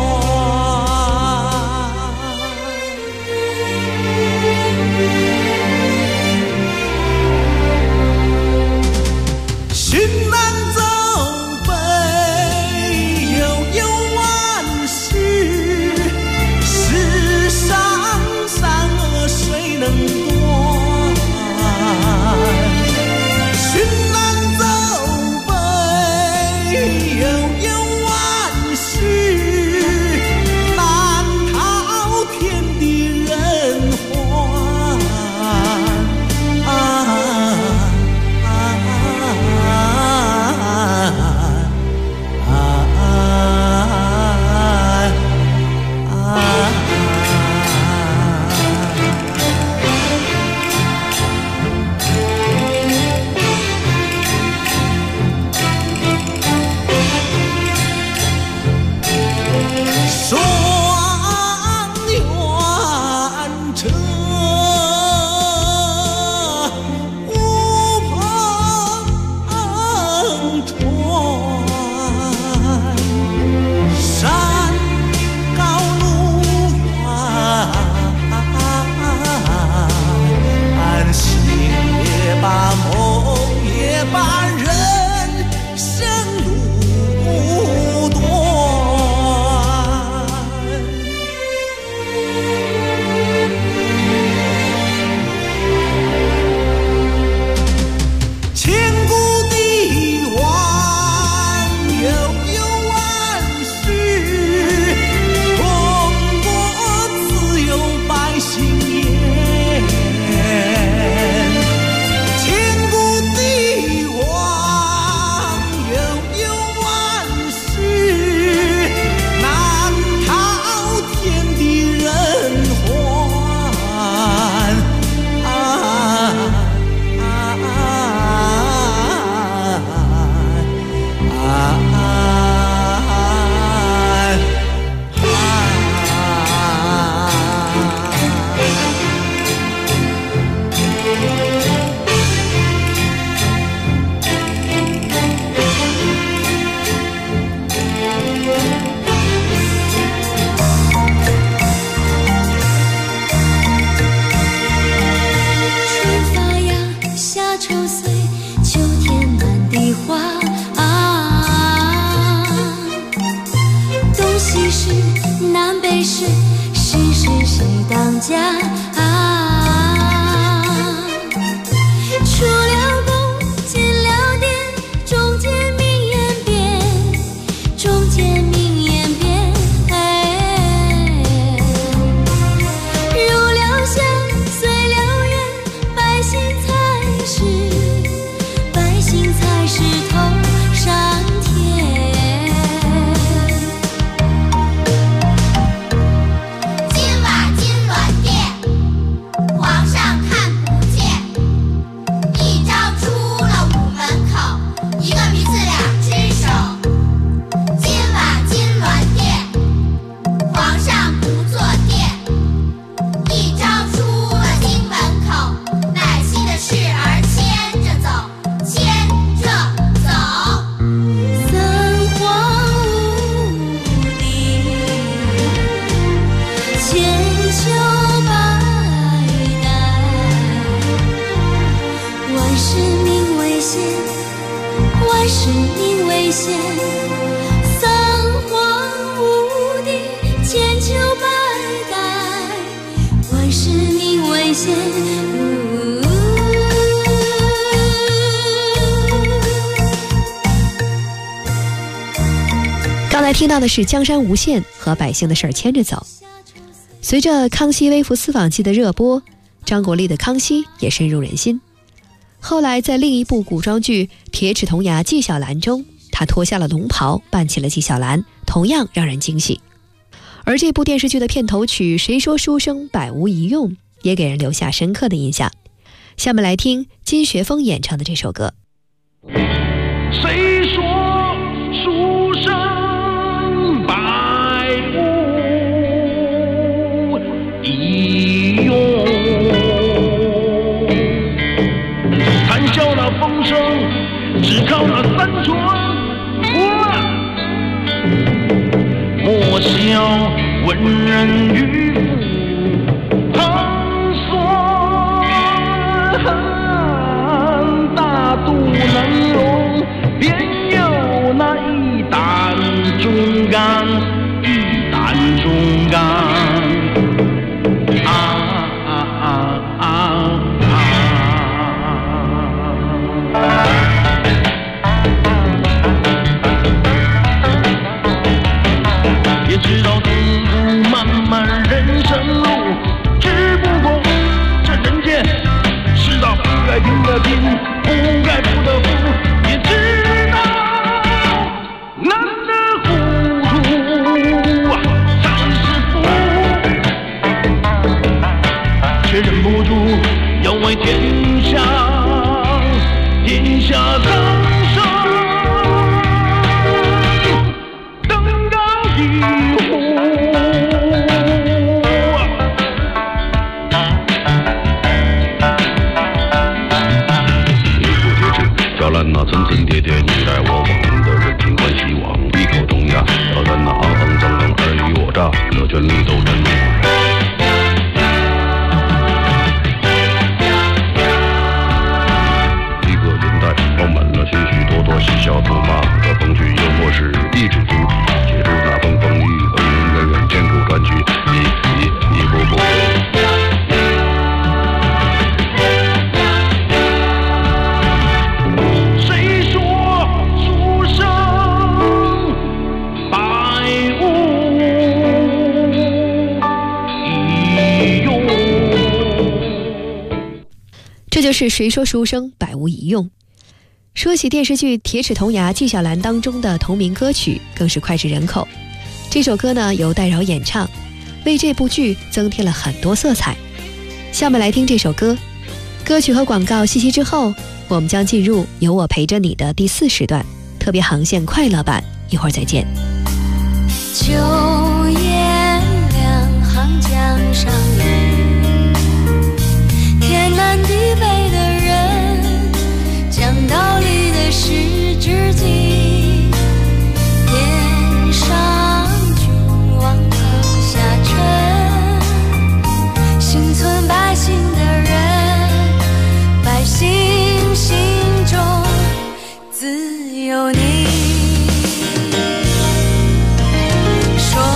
寻难走北，悠悠万事。 西事，南北事，谁是谁当家出了宫，进了殿，中间名言变，中间名言变，入了乡，随了院，百姓才是，百姓才是头上天。 今晚金銮殿，皇上看不见，一朝出了午门口，一个鼻子两只手。今晚金銮殿，皇上不坐殿，一朝出了京门口，百姓的事儿牵着走，牵着走。 三皇五帝，千秋百代，万世名为先，万世名为先。三皇五帝，千秋百代，万世名为先。 刚才听到的是江山无限和百姓的事儿牵着走。随着《康熙微服私访记》的热播，张国立的康熙也深入人心。后来在另一部古装剧《铁齿铜牙纪晓岚》中，他脱下了龙袍扮起了纪晓岚，同样让人惊喜。而这部电视剧的片头曲《谁说书生百无一用》也给人留下深刻的印象。下面来听金学峰演唱的这首歌。 谁说书生百无一用？谈笑那风声，只靠那三寸木。莫笑文人渔夫横算，大肚能容，便有那一担重担，一担重担。也知道途途漫漫人生路，只不过这人间世道不该拼的拼，不该负的负，也知道难得糊涂才是福，却忍不住要为天下掌声。那层层叠叠，你来我往的人情关系网，一口铜牙，挑战那肮肮脏脏尔虞我诈的权力斗争。一个年代装满了许许多多嬉笑怒骂和风趣幽默是一纸书，写出那风风雨雨和人人人艰苦传奇，一步步。 这就是谁说书生百无一用。说起电视剧《铁齿铜牙纪晓岚》当中的同名歌曲，更是脍炙人口。这首歌呢由戴娆演唱，为这部剧增添了很多色彩。下面来听这首歌。歌曲和广告息息之后，我们将进入有我陪着你的第4时段特别航线快乐版，一会儿再见。 秋夜两行江上雨，天南地北的人讲道理的是知己，天上君王头下沉，心存百姓的人，百姓心中自有你。说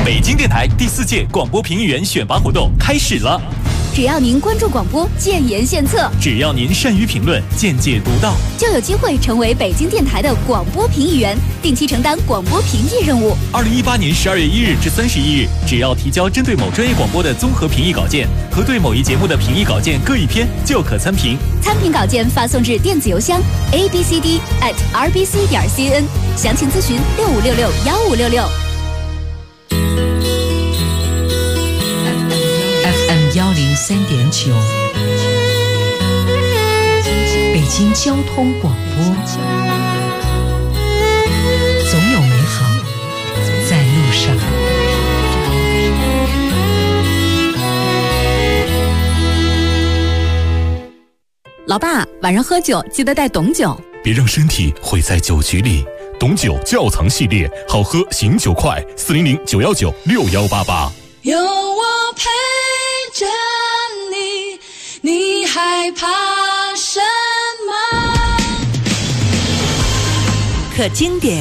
北京电台第4届广播评议员选拔活动开始了。 只要您关注广播，建言献策； 只要您善于评论，见解独到， 就有机会成为北京电台的广播评议员，定期承担广播评议任务。 2018年12月1日至31日，只要提交针对某专业广播的综合评议稿件和对某一节目的评议稿件各1篇，就可参评。 参评稿件发送至电子邮箱 abcd@rbc.cn， 详情咨询65661566。 103.9，北京交通广播，总有美好在路上。 老爸，晚上喝酒记得带董酒， 别让身体毁在酒局里。董酒窖藏系列，好喝醒酒快，400-919-6188。 有我陪着你，你害怕什么？ 可经典，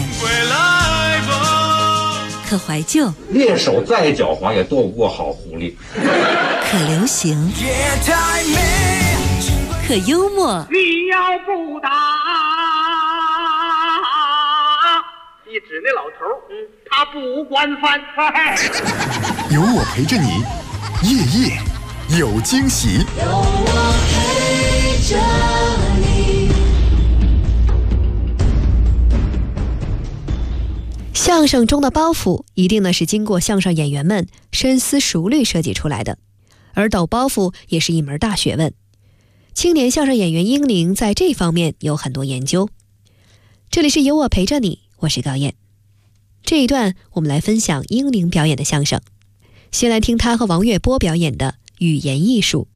可怀旧， 猎手再狡猾也斗不过好狐狸。 可流行，可幽默。 你要不打，你指那老头，他不惯犯。 有我陪着你，夜夜有惊喜。 有我陪着你。 相声中的包袱一定呢是经过相声演员们深思熟虑设计出来的，而抖包袱也是一门大学问。青年相声演员英宁在这方面有很多研究。这里是有我陪着你，我是高燕。这一段我们来分享英宁表演的相声，先来听他和王月波表演的语言艺术。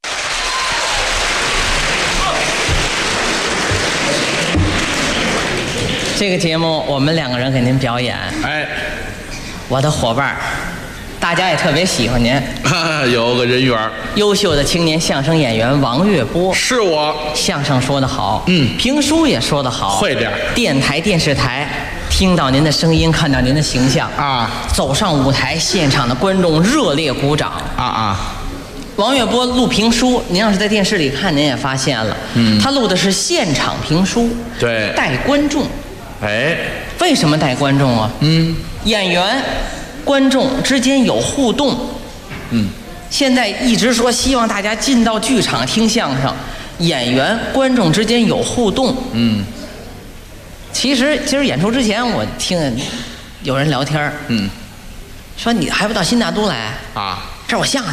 这个节目我们2个人给您表演，我的伙伴，大家也特别喜欢您， 有个人缘， 优秀的青年相声演员王月波， 是我， 相声说得好，评书也说得好， 会点， 电台电视台听到您的声音，看到您的形象啊，走上舞台，现场的观众热烈鼓掌啊！王月波录评书，您要是在电视里看，您也发现了，他录的是现场评书， 对， 带观众。为什么带观众啊？演员、观众之间有互动。现在一直说希望大家进到剧场听相声，演员、观众之间有互动。其实今儿演出之前，我听有人聊天，说你还不到新大都来啊？这是我相声。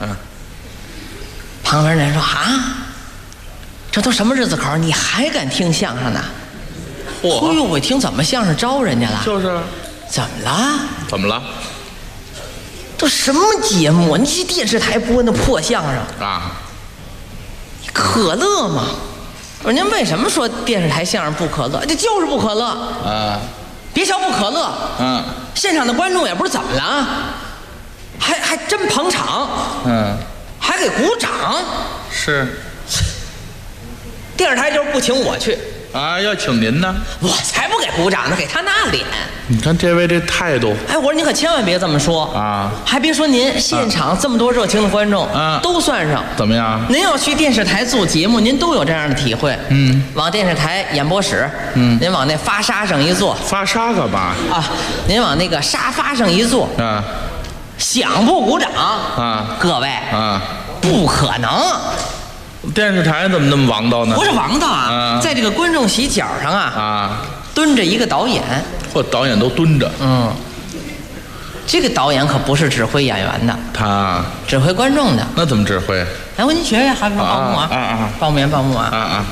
旁边人说啊，这都什么日子口，你还敢听相声呢？哎呦，我听怎么相声招人家了？ 就是， 怎么了？ 怎么了？ 都什么节目？你去电视台播那破相声啊？ 可乐吗？我说您为什么说电视台相声不可乐？这就是不可乐啊！别瞧不可乐，现场的观众也不是怎么了，还真捧场，还给鼓掌。 是， 电视台就是不请我去。 要请您呢， 我才不给鼓掌呢，给他那脸。 你看这位这态度， 我说您可千万别这么说啊！还别说您现场这么多热情的观众都算上， 怎么样？ 您要去电视台做节目，您都有这样的体会。往电视台演播室，您往那发沙上一坐， 发沙干嘛啊？您往那个沙发上一坐想不鼓掌各位不可能。 电视台怎么那么王道呢？ 不是王道啊，在这个观众席角上蹲着一个导演， 导演都蹲着。 这个导演可不是指挥演员的， 他指挥观众的。 那怎么指挥？ 来，我给您学学，还是报幕报幕员，报幕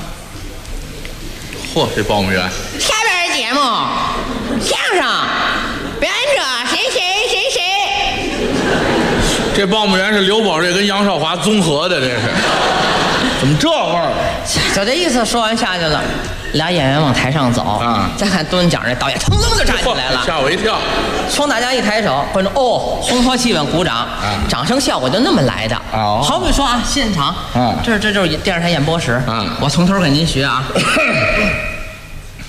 嚯，这报幕员。 下边的节目，相声表演者谁谁谁谁。 这报幕员是刘宝瑞跟杨少华综合的，这是。怎么这味儿？ 就这意思，说完下去了，俩演员往台上走再看蹲角那导演腾就站起来了， 吓我一跳。 冲大家一抬手，观众烘托气氛鼓掌，掌声效果就那么来的。好比说现场，这就是电视台演播室，我从头给您学啊。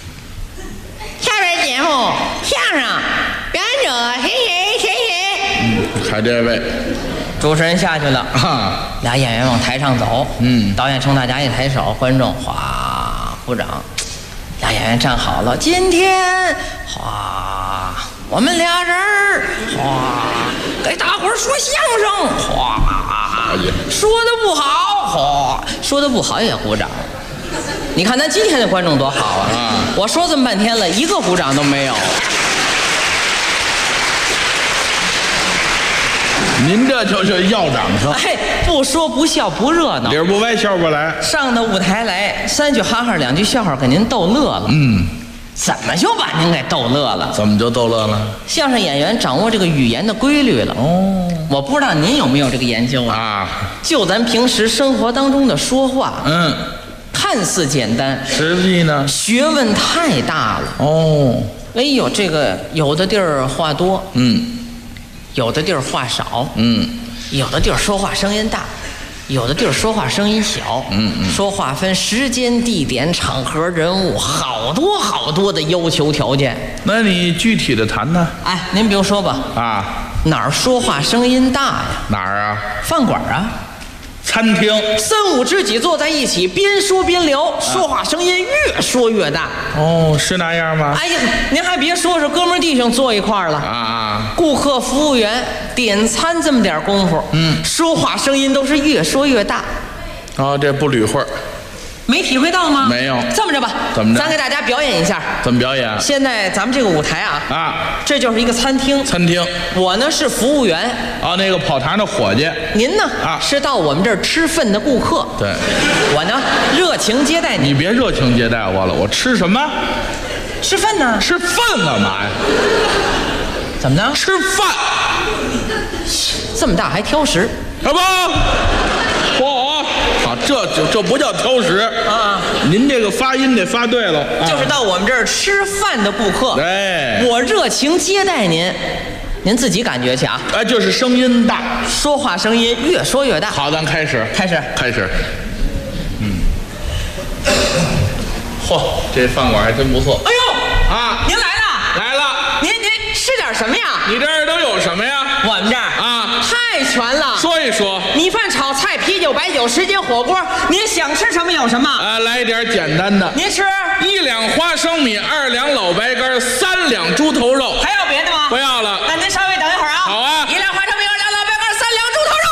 下边节目相声表演者谁谁谁谁。 还这位， 主持人下去了啊， 俩演员往台上走，导演冲大家一抬手，观众哗鼓掌，俩演员站好了，今天哗我们俩人哗给大伙儿说相声，哗说的不好，哗说的不好也鼓掌。你看咱今天的观众多好啊！我说这么半天了，一个鼓掌都没有。 您这就是要掌声。 哎，不说不笑不热闹， 理儿不歪笑不来。 上到舞台来，三句哈哈两句笑话给您逗乐了。怎么就把您给逗乐了？ 怎么就逗乐了？ 相声演员掌握这个语言的规律了。我不知道您有没有这个研究啊？就咱平时生活当中的说话，看似简单， 实际呢， 学问太大了。哎呦，这个有的地儿话多，有的地儿话少，有的地儿说话声音大，有的地儿说话声音小，说话分时间、地点、场合、人物，好多好多的要求条件。 那你具体的谈谈？ 哎，您比如说吧，哪儿说话声音大呀？ 哪儿啊？ 饭馆啊。 餐厅， 三五知己坐在一起，边说边聊，说话声音越说越大。 是那样吗？ 哎呀，您还别说，是哥们弟兄坐一块儿了顾客、服务员点餐这么点功夫，说话声音都是越说越大。 这不捋会儿。 没体会到吗？ 没有。 这么着吧， 怎么着？ 咱给大家表演一下。 怎么表演？ 现在咱们这个舞台这就是一个餐厅。 餐厅， 我呢是服务员。 那个跑堂的伙计。 您呢？是到我们这儿吃饭的顾客。 对。 我呢，热情接待你。 你别热情接待我了，我吃什么？ 吃饭呢？ 吃饭干嘛呀？ 怎么呢？ 吃饭。 这么大还挑食？ 不。这不叫挑食您这个发音得发对了。 就是到我们这儿吃饭的顾客，我热情接待您，您自己感觉去啊。 就是声音大， 说话声音越说越大。 好，咱开始。嚯，这饭馆还真不错。 哎呦，您来了，您吃点什么呀？ 你这儿都有什么呀？ 我们这儿太全了。 说一说。 米饭、炒菜、啤酒、白酒、时间火锅，您想吃什么有什么。 来一点简单的。 您吃 1两花生米，2两老白干，3两猪头肉。 还要别的吗？ 不要了。 那您稍微等一会儿啊。 好啊。 1两花生米，2两老白干，3两猪头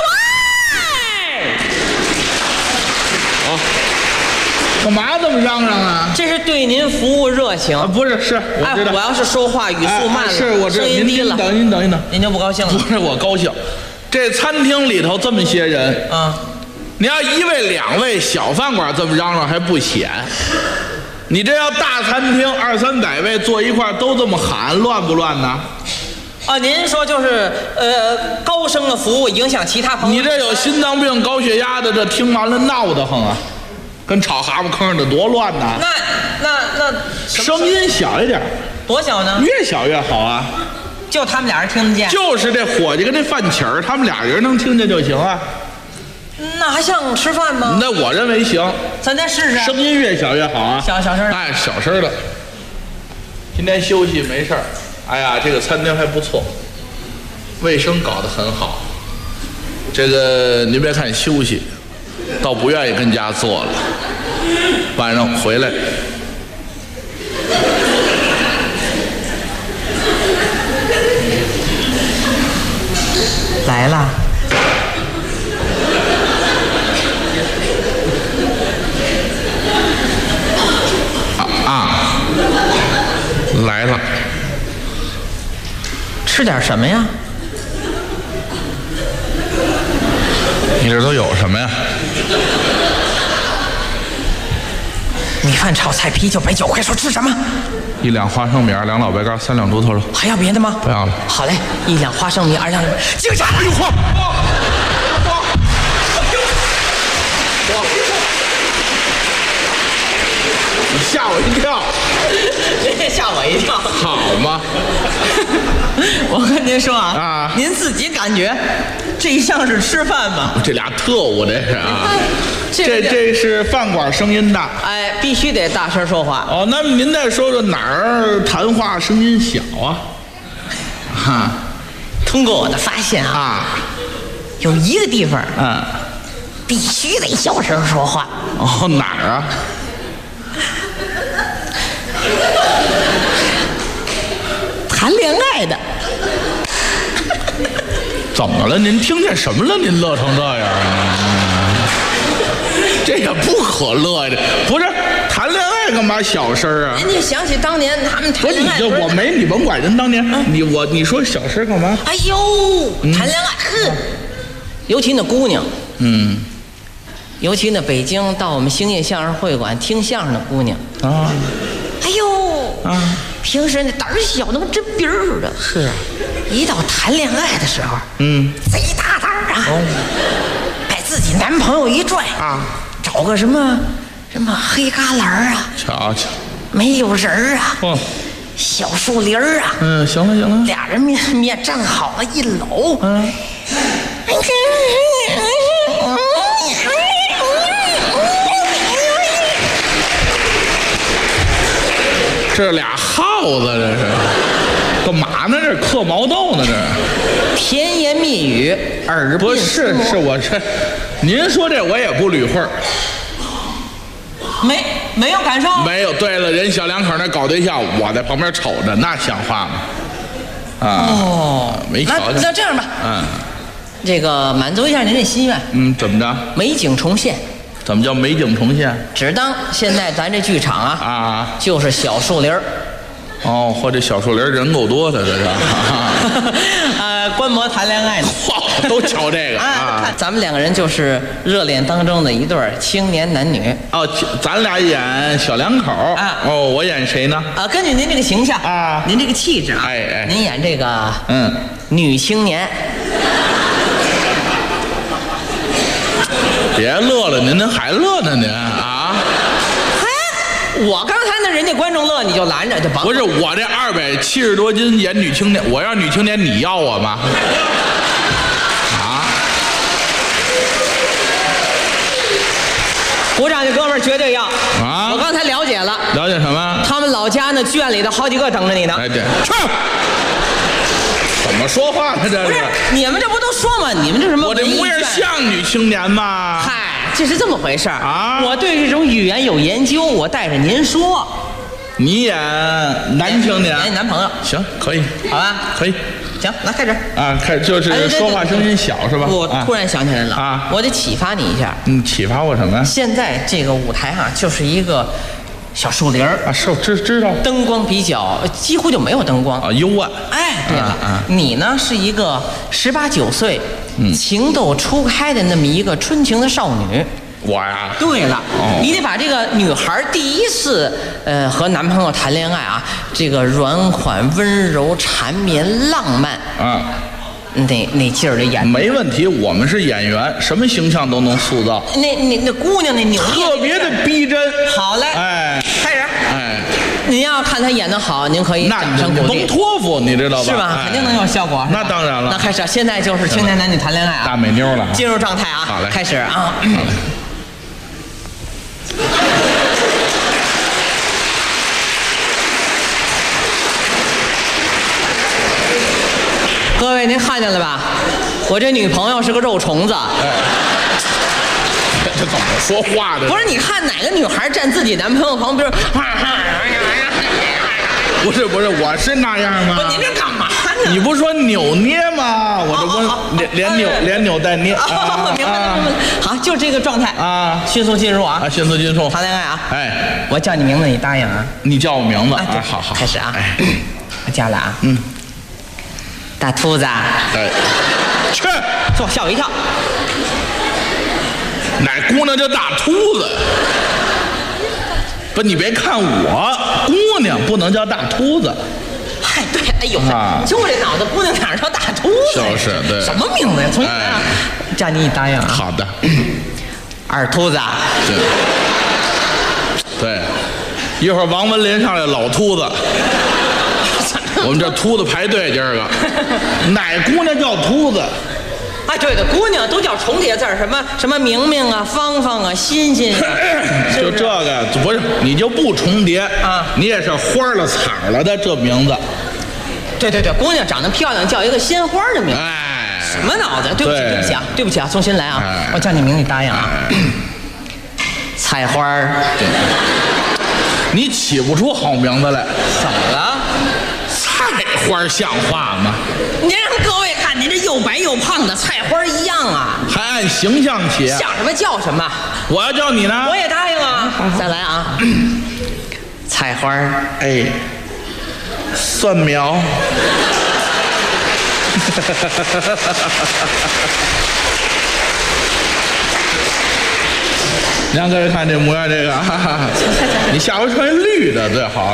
肉。 干嘛这么嚷嚷啊？ 这是对您服务热情。 不是，我知道。 我要是说话语速慢了， 我知道。 声音低了， 您等一等， 您就不高兴了。 不是我高兴，这餐厅里头这么些人你要1位2位小饭馆这么嚷嚷还不显，你这要大餐厅200、300位坐一块都这么喊，乱不乱呢？ 您说就是高声的服务影响其他朋友。 你这有心脏病、高血压的，这听完了闹得慌啊，跟炒蛤蟆坑的多乱呐！ 那声音小一点， 多小呢？ 越小越好啊！ 就他们俩人听得见？ 就是这伙计跟这饭起儿，他们俩人能听见就行啊。 那还像吃饭吗？ 那我认为行。 咱再试试。 声音越小越好啊！ 小声的。 小声的。今天休息没事儿。哎呀，这个餐厅还不错，卫生搞得很好。这个您别看休息，倒不愿意跟家坐了。晚上回来。 来了。 来了。 吃点什么呀？ 你这都有什么呀？ 米饭、炒菜、啤酒、白酒，快说吃什么 ？1两花生米，2两老白干，3两猪头肉。 还要别的吗？ 不要了。 好嘞，1两花生米，2两。警察！ 哎呦嚯！吓我一跳！ 您也吓我一跳。 好吗？ 我跟您说您自己感觉这像是吃饭吗？ 这俩特务这是啊。这是饭馆声音大， 哎，必须得大声说话。 那么您再说说哪儿谈话声音小啊？ 通过我的发现有一个地方必须得小声说话。 哦，哪儿啊？ 谈恋爱的。 怎么了？您听见什么了？您乐成这样这也不可乐的。不是谈恋爱干嘛小声啊？ 人家想起当年他们谈恋爱， 我没你甭管人当年，你说小声干嘛？ 哎呦，谈恋爱，尤其那姑娘，尤其那北京到我们兴业相声会馆听相声的姑娘啊， 哎呦平时那胆儿小，那么真逼儿似的。 是啊， 一到谈恋爱的时候，贼大胆儿啊，把自己男朋友一拽找个什么黑旮旯啊， 瞧瞧， 没有人儿啊，小树林儿啊， 行了， 俩人面站好了，一搂， 这俩耗子这是干嘛呢？这嗑毛豆呢？这甜言蜜语，耳鬓不是我这，您说这我也不捋会儿。 没有感受？ 没有。对了，人小两口那搞对象，我在旁边瞅着，那像话吗？没瞧见。 那这样吧，这个满足一下您这心愿。 怎么着？ 美景重现。 怎么叫美景重现？ 只当现在咱这剧场就是小树林儿。 哦，或这小树林人够多的，这是。 观摩谈恋爱的， 都瞧这个咱们两个人就是热恋当中的一对青年男女。 哦，咱俩演小两口哦，我演谁呢？ 根据您这个形象您这个气质您演这个女青年。 别乐了，您还乐呢您啊？ 我刚才那人家观众乐，你就拦着就甭。 不是我这270多斤演女青年，我要女青年，你要我吗？ 鼓掌这哥们儿绝对要我刚才了解了。 了解什么？ 他们老家那圈里的好几个等着你呢。 哎，对，去。怎么说话呢？这不是你们这不都说吗？你们这什么？ 我这模样像女青年吗？ 嗨，这是这么回事儿我对这种语言有研究，我带着您说。 你演男青年， 演男朋友， 行，可以， 好吧？ 可以， 行，来开始就是说话声音小是吧？ 我突然想起来了我得启发你一下。 启发我什么呀？ 现在这个舞台就是一个小树林儿知道， 灯光比较几乎就没有灯光幽暗。 哎，对了，你呢是一个18、19岁，情窦初开的那么一个纯情的少女。 我呀？ 对了，你得把这个女孩第一次和男朋友谈恋爱这个软款、温柔、缠绵、浪漫那劲儿得演。 没问题，我们是演员，什么形象都能塑造。 那姑娘那扭捏， 特别的逼真。 好嘞，开始。您要看她演得好，您可以掌声鼓励。 甭托付，你知道吧？ 是吧？肯定能有效果。 那当然了。 那开始，现在就是青年男女谈恋爱大美妞了， 进入状态好嘞， 开始各位，您看见了吧？我这女朋友是个肉虫子。 这怎么说话的？ 不是，你看哪个女孩站自己男朋友旁边？ 不是，我是那样吗？ 不，您这干嘛呢？ 你不是说扭捏吗？我这连扭带捏。 明白了。好，就这个状态迅速进入迅速进入谈恋爱我叫你名字，你答应你叫我名字好， 开始我叫了大秃子。 去， 给我吓我一跳。 哪姑娘叫大秃子？不，你别看我姑娘不能叫大秃子。 嗨，对，哎呦，就我这脑子，姑娘哪叫大秃子？ 就是对。 什么名字呀？从叫你答应好的。 二秃子。 对，一会儿王文林上来，老秃子。我们这秃子排队，今儿个哪姑娘叫秃子？ 对的，姑娘都叫重叠字，什么明明芳芳欣欣就这个不是你就不重叠你也是花了彩了的这名字。 对，姑娘长得漂亮，叫一个鲜花的名字。 哎， 什么脑子？对不起啊，重新来啊！我叫你名，你答应啊？菜花儿。 你起不出好名字来， 怎么了？ 菜花像话吗？ 您让各位看，您这又白又胖的，菜花一样啊！ 还按形象起， 像什么叫什么？ 我要叫你呢， 我也答应啊！再来啊！菜花儿， 哎，蒜苗。你让各位看这模样，这个，你下回穿绿的最好。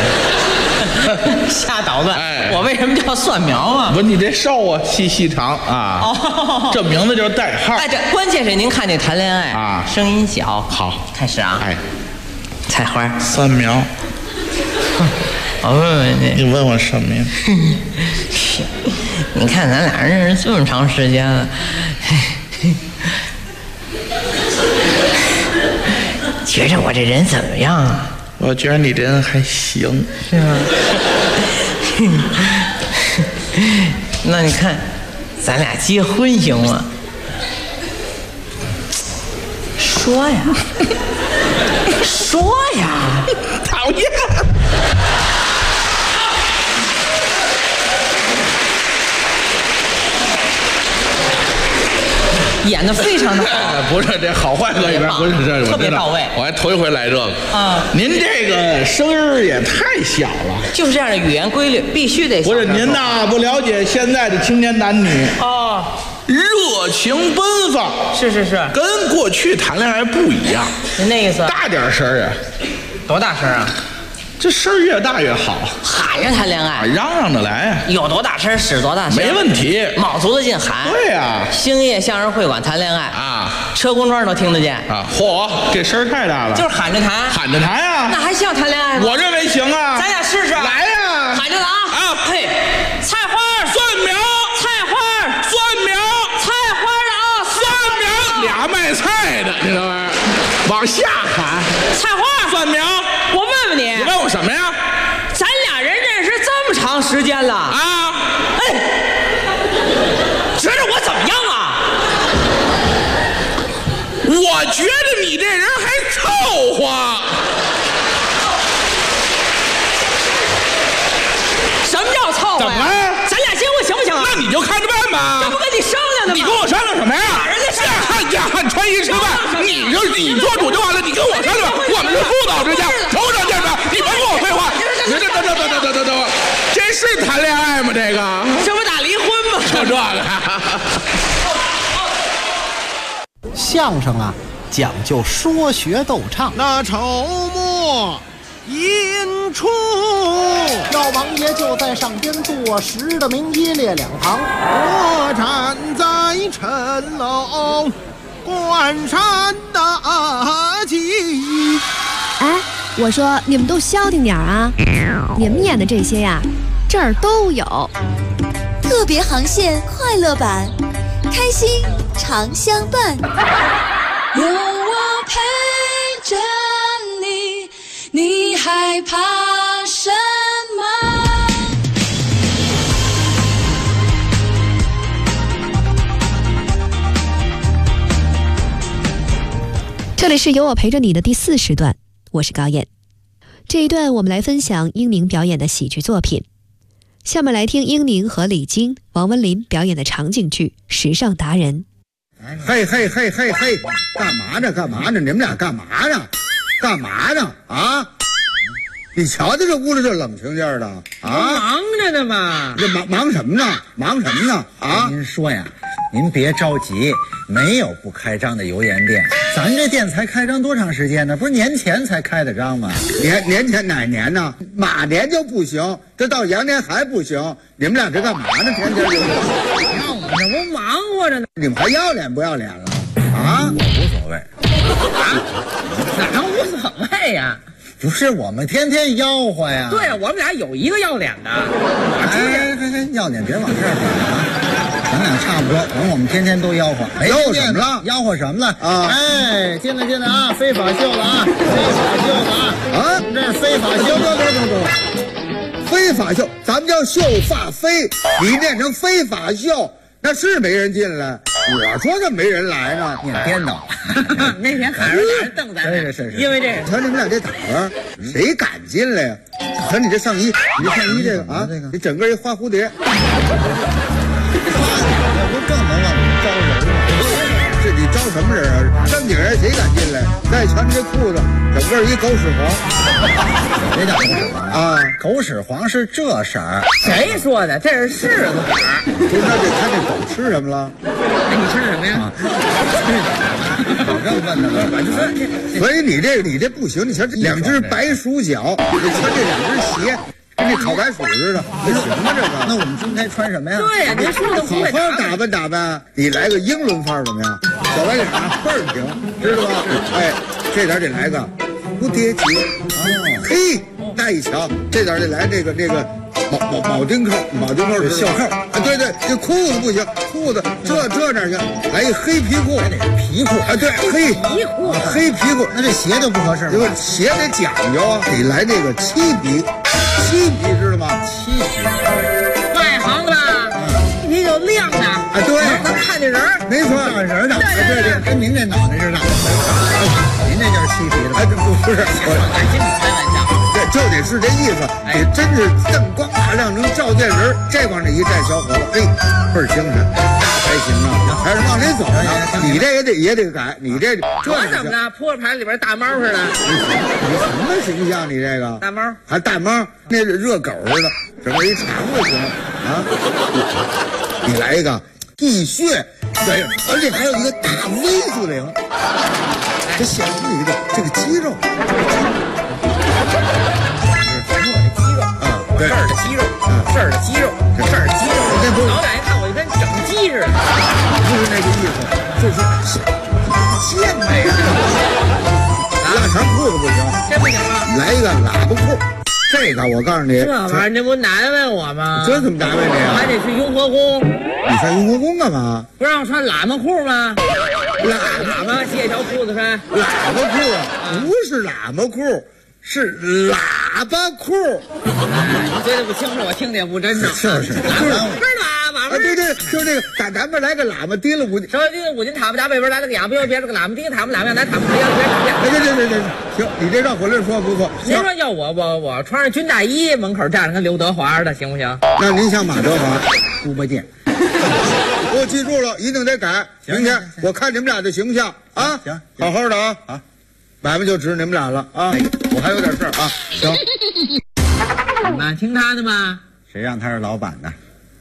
瞎捣乱！哎，我为什么叫蒜苗啊？ 不，你这瘦啊，细长啊。哦，这名字就是代号。 哎，这关键是您看这谈恋爱啊， 声音小。 好， 开始啊。 哎， 菜花， 蒜苗。 我问问你， 你问我什么呀？ 你看咱俩认识这么长时间了，觉着我这人怎么样啊？ 我觉得你这人还行， 是吗？那你看，咱俩结婚行吗？说呀，说呀！ 讨厌。 演得非常的好， 不是这好坏搁一边，不是这特别到位。 我还头一回来这个啊！ 您这个声音也太小了， 就是这样的语言规律，必须得。 不是您呐，不了解现在的青年男女哦， 热情奔放， 是， 跟过去谈恋爱不一样。 您那意思？ 大点声啊！ 多大声啊？ 这声越大越好， 喊着谈恋爱， 嚷着来， 有多大声使多大声， 没问题， 卯足了劲喊。 对呀， 兴业相声会馆谈恋爱啊， 车公庄都听得见啊！嚯，这声太大了， 就是喊着谈， 喊着谈呀， 那还像谈恋爱吗？ 我认为行啊， 咱俩试试， 来呀， 喊着了啊！ 啊， 嘿，菜花， 蒜苗， 菜花， 蒜苗， 菜花的啊， 蒜苗，俩卖菜的，这玩意儿，往下喊， 菜花， 蒜苗。 我问问你， 你问我什么呀？ 咱俩人认识这么长时间了啊！ 哎，觉着我怎么样啊？ 我觉得你这人还凑合。 什么叫凑合？ 怎么了？ 咱俩结婚行不行啊？ 那你就看着办吧。 这不跟你商量的吗？ 你跟我商量什么呀？ 见汉穿衣吃饭，你做主就完了。你跟我商量，我们是父老之家，头上见着，你甭跟我废话。等，这是谈恋爱吗？这个， 这不打离婚吗？ 就这个。 相声啊，讲究说学逗唱。 那筹末引出， 老王爷就在上边坐实的名一列两旁， 我站在城楼观山大吉。 哎，我说你们都消停点啊！你们演的这些呀，这儿都有。 特别航线快乐版，开心常相伴。 有我陪着你，你害怕什么？ 这里是有我陪着你的第4时段，我是高燕。这一段我们来分享英宁表演的喜剧作品。下面来听英宁和李菁、王文林表演的场景剧《时尚达人》。 嘿，干嘛呢？你们俩干嘛呢？啊！你瞧瞧这屋里这冷清劲儿的啊！ 忙着呢嘛。 这忙什么呢？啊！ 您说呀，您别着急，没有不开张的油盐店。咱这店才开张多长时间呢？不是年前才开的张吗？ 年前哪年呢？马年就不行，这到羊年还不行。你们俩这干嘛呢？天天就这不忙活着呢。 你们还要脸不要脸了？啊？ 我无所谓。 啊？哪能无所谓呀？ 不是我们天天吆喝呀。 对啊，我们俩有一个要脸的。 哎，要脸别往这儿比啊！咱俩差不多，反正我们天天都吆喝。 吆喝什么了？ 吆喝什么了？ 啊！ 哎，进来啊！非法秀了啊！啊！这是非法秀。 走。 非法秀，咱们叫秀发飞，你念成非法秀，那是没人进来。我说这没人来呢， 你颠倒。 那天喊着打着凳子， 是， 因为这个， 瞧你们俩这打扮，谁敢进来呀？瞧你这上衣，你这上衣这个啊，你整个一花蝴蝶， 要不更能让你招人了。 这你招什么人啊？正经人谁敢进来？再瞧你这裤子，整个一狗屎黄。 别叫狗屎黄啊！狗屎黄是这色儿。 谁说的？这是柿子色。 不是，那这他这狗吃什么了？ 你吃什么呀？ 我这问的了，我就说所以你这不行。你瞧这两只白鼠脚，你瞧这两只鞋。跟那烤白薯似的，不行吗？这个， 那我们今天穿什么呀？ 对呀，您说的不会好好打扮，你来个英伦范儿怎么样？小白脸倍儿行，知道吧？哎，这点得来个蝴蝶结，嘿，再一瞧，这点得来这个铆钉扣是袖扣啊，对，这裤子不行，裤子这哪行？来一黑皮裤， 还得是皮裤啊，对，黑皮裤， 那这鞋就不合适了， 鞋得讲究啊，得来这个漆皮知道吗？ 漆皮， 外行的吧？漆皮就亮的啊，对， 能看见人， 没错， 看人的， 对， 跟您这脑袋似的，您这就是漆皮的， 哎，这不是， 我跟你开玩笑。 就得是这意思，得真是锃光大亮，能照见人。这往这一站，小伙子，嘿，倍儿精神，还行啊，还是往里走呢。你这也得改，你这我怎么了？扑克牌里边大猫似的。 你什么形象？你这个大猫， 还大猫，那是热狗似的，整个一肠子行啊。你来一个地穴，对，而且还有一个大 V 字领，这显示你这个肌肉。 这儿的肌肉，这儿的肌肉，这儿的肌肉，老板一看我就跟整鸡似的， 不是那个意思，就是健美的。拉长裤子不行， 这不行吗？ 来一个喇叭裤，这个我告诉你， 这玩意儿这不难为我吗？ 这怎么难为你啊？ 我还得去雍和宫。 你上雍和宫干嘛？ 不让我穿喇嘛裤吗？喇嘛借条裤子穿。 喇叭裤啊，不是喇嘛裤。是喇叭裤， 你说的不清楚，我听的也不真正。 是， 是喇叭， 对，就是这个，咱们来个喇嘛提了五斤， 稍微提了5斤塔布达北边来了个哑巴，右边这个喇嘛提塔布喇嘛来塔布别， 行，你这绕口令说不错。 您说要我穿着军大衣门口站着跟刘德华似的，行不行？ 那您像马德华， 猪八戒， 我记住了，一定得改。明天我看你们俩的形象啊， 行， 好好的啊，好。买卖就指你们俩了啊！我还有点事儿啊，行。 怎么听他的吗？ 谁让他是老板呢？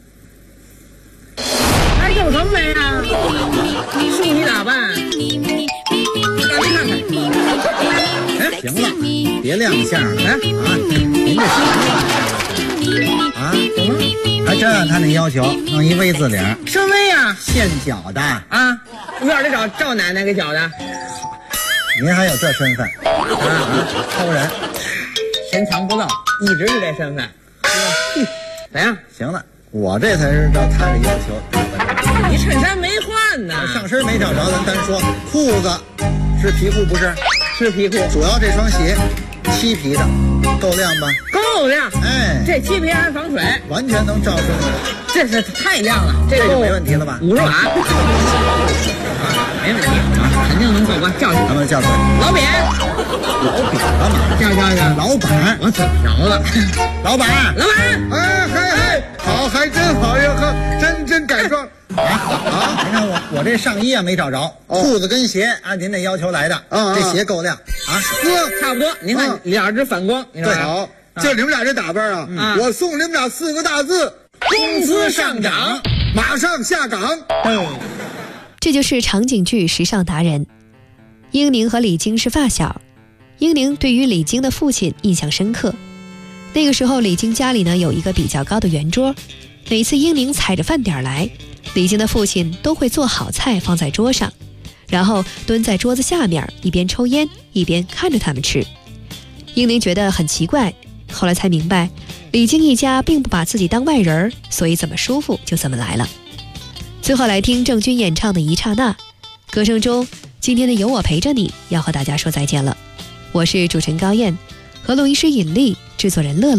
他有什么没啊？梳你打扮，让你看看。 哎，行了，别亮相了啊！您这啊，怎么还真按他那要求弄一 V 字领？ 什么呀？ 现绞的啊！院里找赵奶奶给绞的。 您还有这身份偷人， 深藏不露，一直是这身份，是吧？怎样？ 行了，我这才是照他的要求。 你衬衫没换呢， 上身没找着，咱单说。裤子是皮裤不是？ 是皮裤。 主要这双鞋，漆皮的，够亮吧？ 够亮。 哎， 这漆皮还防水， 完全能照出来。 这是太亮了， 这就没问题了吧 ？50瓦。没问题啊，肯定能过关。叫去， 咱们叫出来。 老扁， 老扁了嘛？ 叫， 老板， 我怎么着了？ 老板， 哎，嘿，好，还真好呀，呵，真改装啊！您看我这上衣啊没找着，裤子跟鞋按您那要求来的，这鞋够亮啊， 差不多。您看2只反光， 对，好，就你们俩这打扮啊，我送你们俩4个大字： 工资上涨， 马上下岗。 这就是场景剧时尚达人。英宁和李菁是发小，英宁对于李菁的父亲印象深刻。那个时候李菁家里呢有一个比较高的圆桌，每次英宁踩着饭点来，李菁的父亲都会做好菜放在桌上，然后蹲在桌子下面一边抽烟一边看着他们吃。英宁觉得很奇怪，后来才明白李菁一家并不把自己当外人，所以怎么舒服就怎么来了。最后来听郑钧演唱的一刹那，歌声中今天的有我陪着你要和大家说再见了。我是主持人高燕，和录音师尹丽，制作人乐乐，感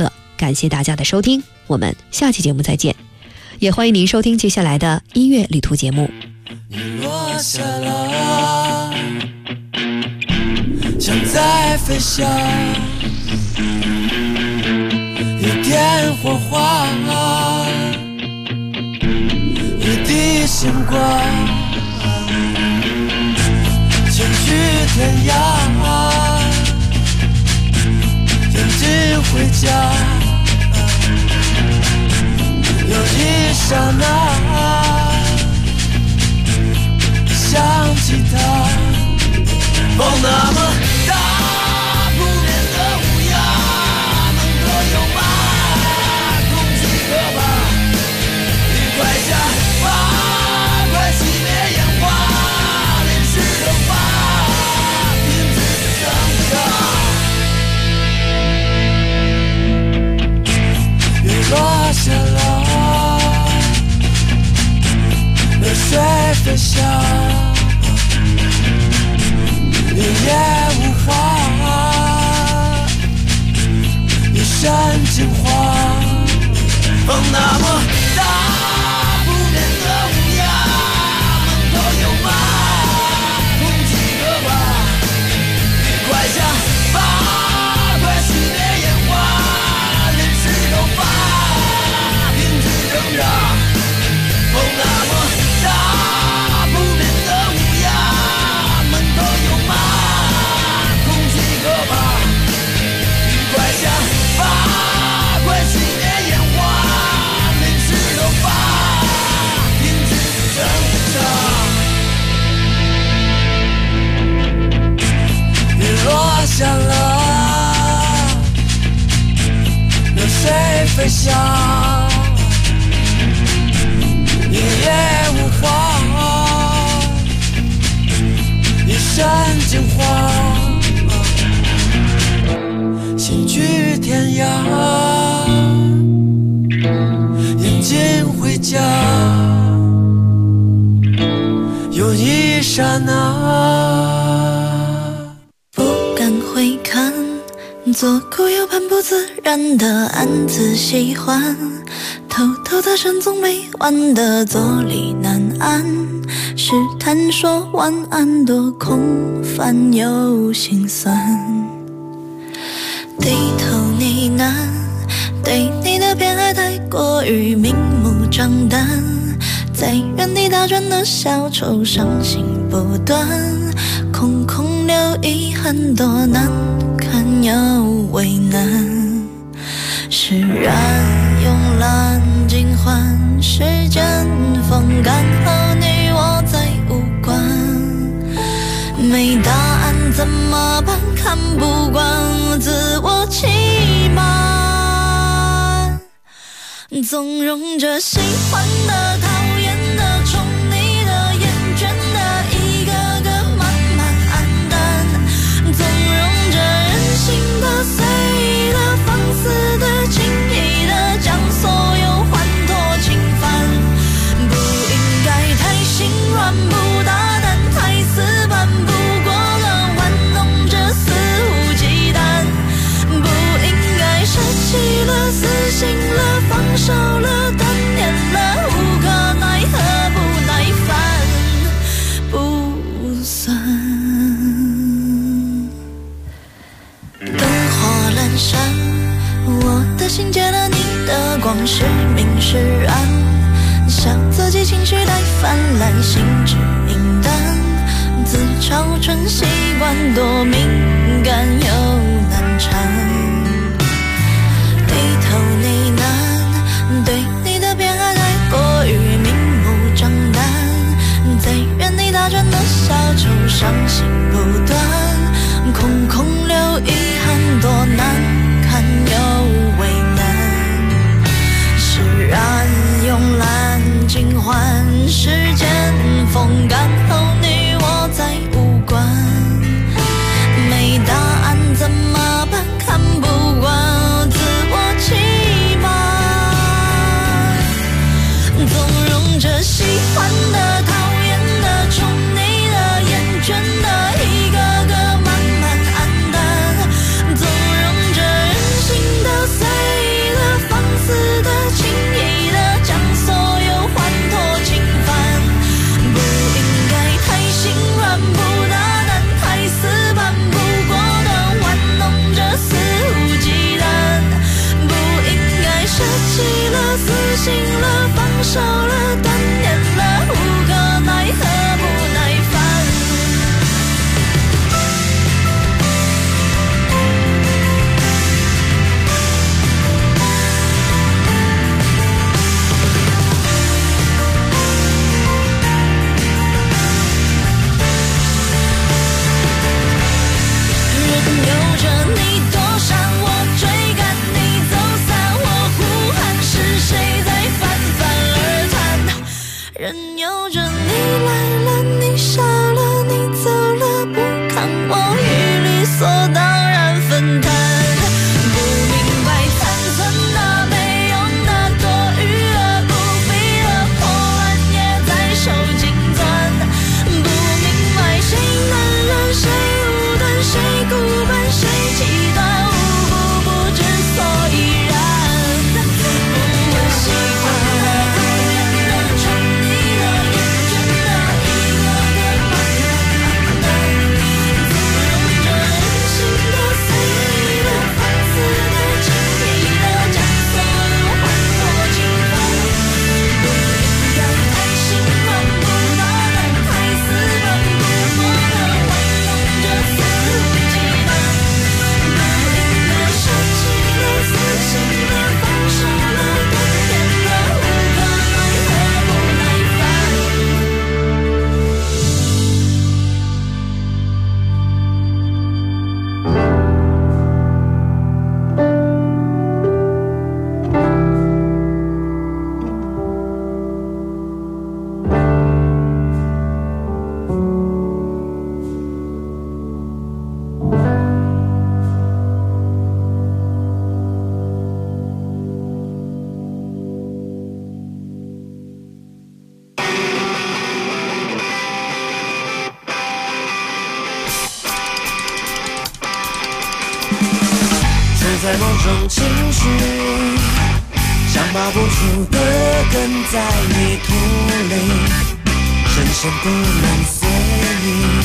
感谢大家的收听，我们下期节目再见。也欢迎您收听接下来的音乐旅途节目。 你落下了，像在飞翔，一点火花，一滴星光，相去天涯，眼睛回家，有一刹那想起他，风那么大，不眠的乌鸦，能左右吗？空气可怕，你快下吧，快熄灭烟花，淋湿头发，停止挣扎，雨落下了，流水飞翔，一夜无话，一身惊慌，风那么大，不眠的乌鸦，门口有吗？空气可怕，你快下吧，快熄灭烟花，淋湿头发，停止挣扎，风那么大，不眠的乌鸦，门口有吗？空气可怕，你快下吧，快熄灭烟花，淋湿头发，停止挣扎，雨落下了，流水飞翔，一夜无话，一身惊慌，心去天涯，眼睛回家，有一刹那不敢回看，左顾右盼不自然的暗自喜欢，偷偷的深总没完的坐立难安，试探说晚安多空泛又心酸，低头呢喃，对你的偏爱太过于明目张胆，在原地打转的小丑伤心不断，空空留遗憾多难堪又为难，释然慵懒尽欢，时间风干后你我再无关，没答案怎么办？看不惯自我欺瞒，纵容着喜欢的、讨厌的、宠你的、厌倦的，一个个慢慢黯淡，纵容着任性的、随的、放肆的、轻易的，将所有欢脱侵犯，不应该太心软，不大胆，太死板，不过了玩弄着肆无忌惮，不应该舍弃了、死心了、放手了、断念了，无可奈何，不耐烦，不算。灯火阑珊，我的心借了你的光，是明是暗，笑自己情绪太泛滥，心智明淡，自嘲成习惯，多敏感又难缠，低头呢喃，对你的偏爱太过于明目张胆，在原地打转的小丑伤心不断，空空留遗憾多难堪又为难，释然慵懒尽欢，时间风干后你我再无关，没答案怎么办？看不惯自我欺瞒，纵容着喜欢的、讨厌的、宠你的、厌倦的，一个个慢慢黯淡，纵容着任性的、随的、 任由着你来了，你笑了，你走了，不看我与理所当然分摊。不明白残存的没用的多余的不必的破烂也在手紧攥。不明白谁能让谁无端，谁孤本谁极端，无故不知所以然。我习惯了讨厌的宠你的厌倦的一个个慢慢的，纵容着任性的随意的放肆的轻易的将所有换作侵犯。不应该太心软，不大胆，太死板，不过的玩弄着肆无忌惮。不应该煽情的、死心的、放手的、断点的、无可奈何不耐烦。 存在某种情绪，像拔不出的根在泥土里，深深不能随意。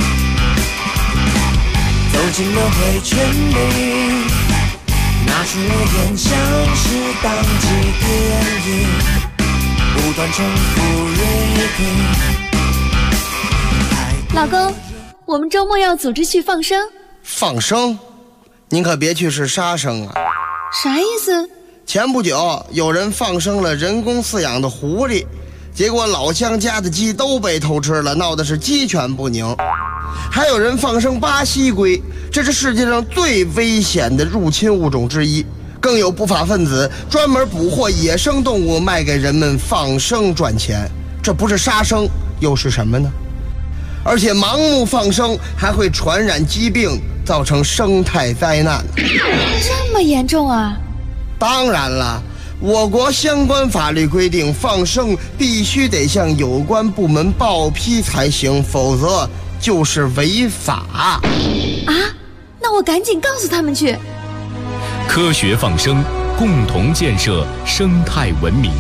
走进了回圈里，拿出了烟，像是当机电影，不断重复 repeat。 老公，我们周末要组织去放生。 放生？您可别去是杀生啊！ 啥意思？ 前不久有人放生了人工饲养的狐狸，结果老乡家的鸡都被偷吃了，闹得是鸡犬不宁。还有人放生巴西龟，这是世界上最危险的入侵物种之一。更有不法分子专门捕获野生动物卖给人们放生赚钱，这不是杀生又是什么呢？而且盲目放生还会传染疾病，造成生态灾难。 这么严重啊？ 当然了，我国相关法律规定，放生必须得向有关部门报批才行，否则就是违法。 啊？那我赶紧告诉他们去。 科学放生，共同建设生态文明。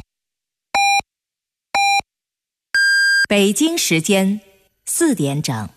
北京时间4点整。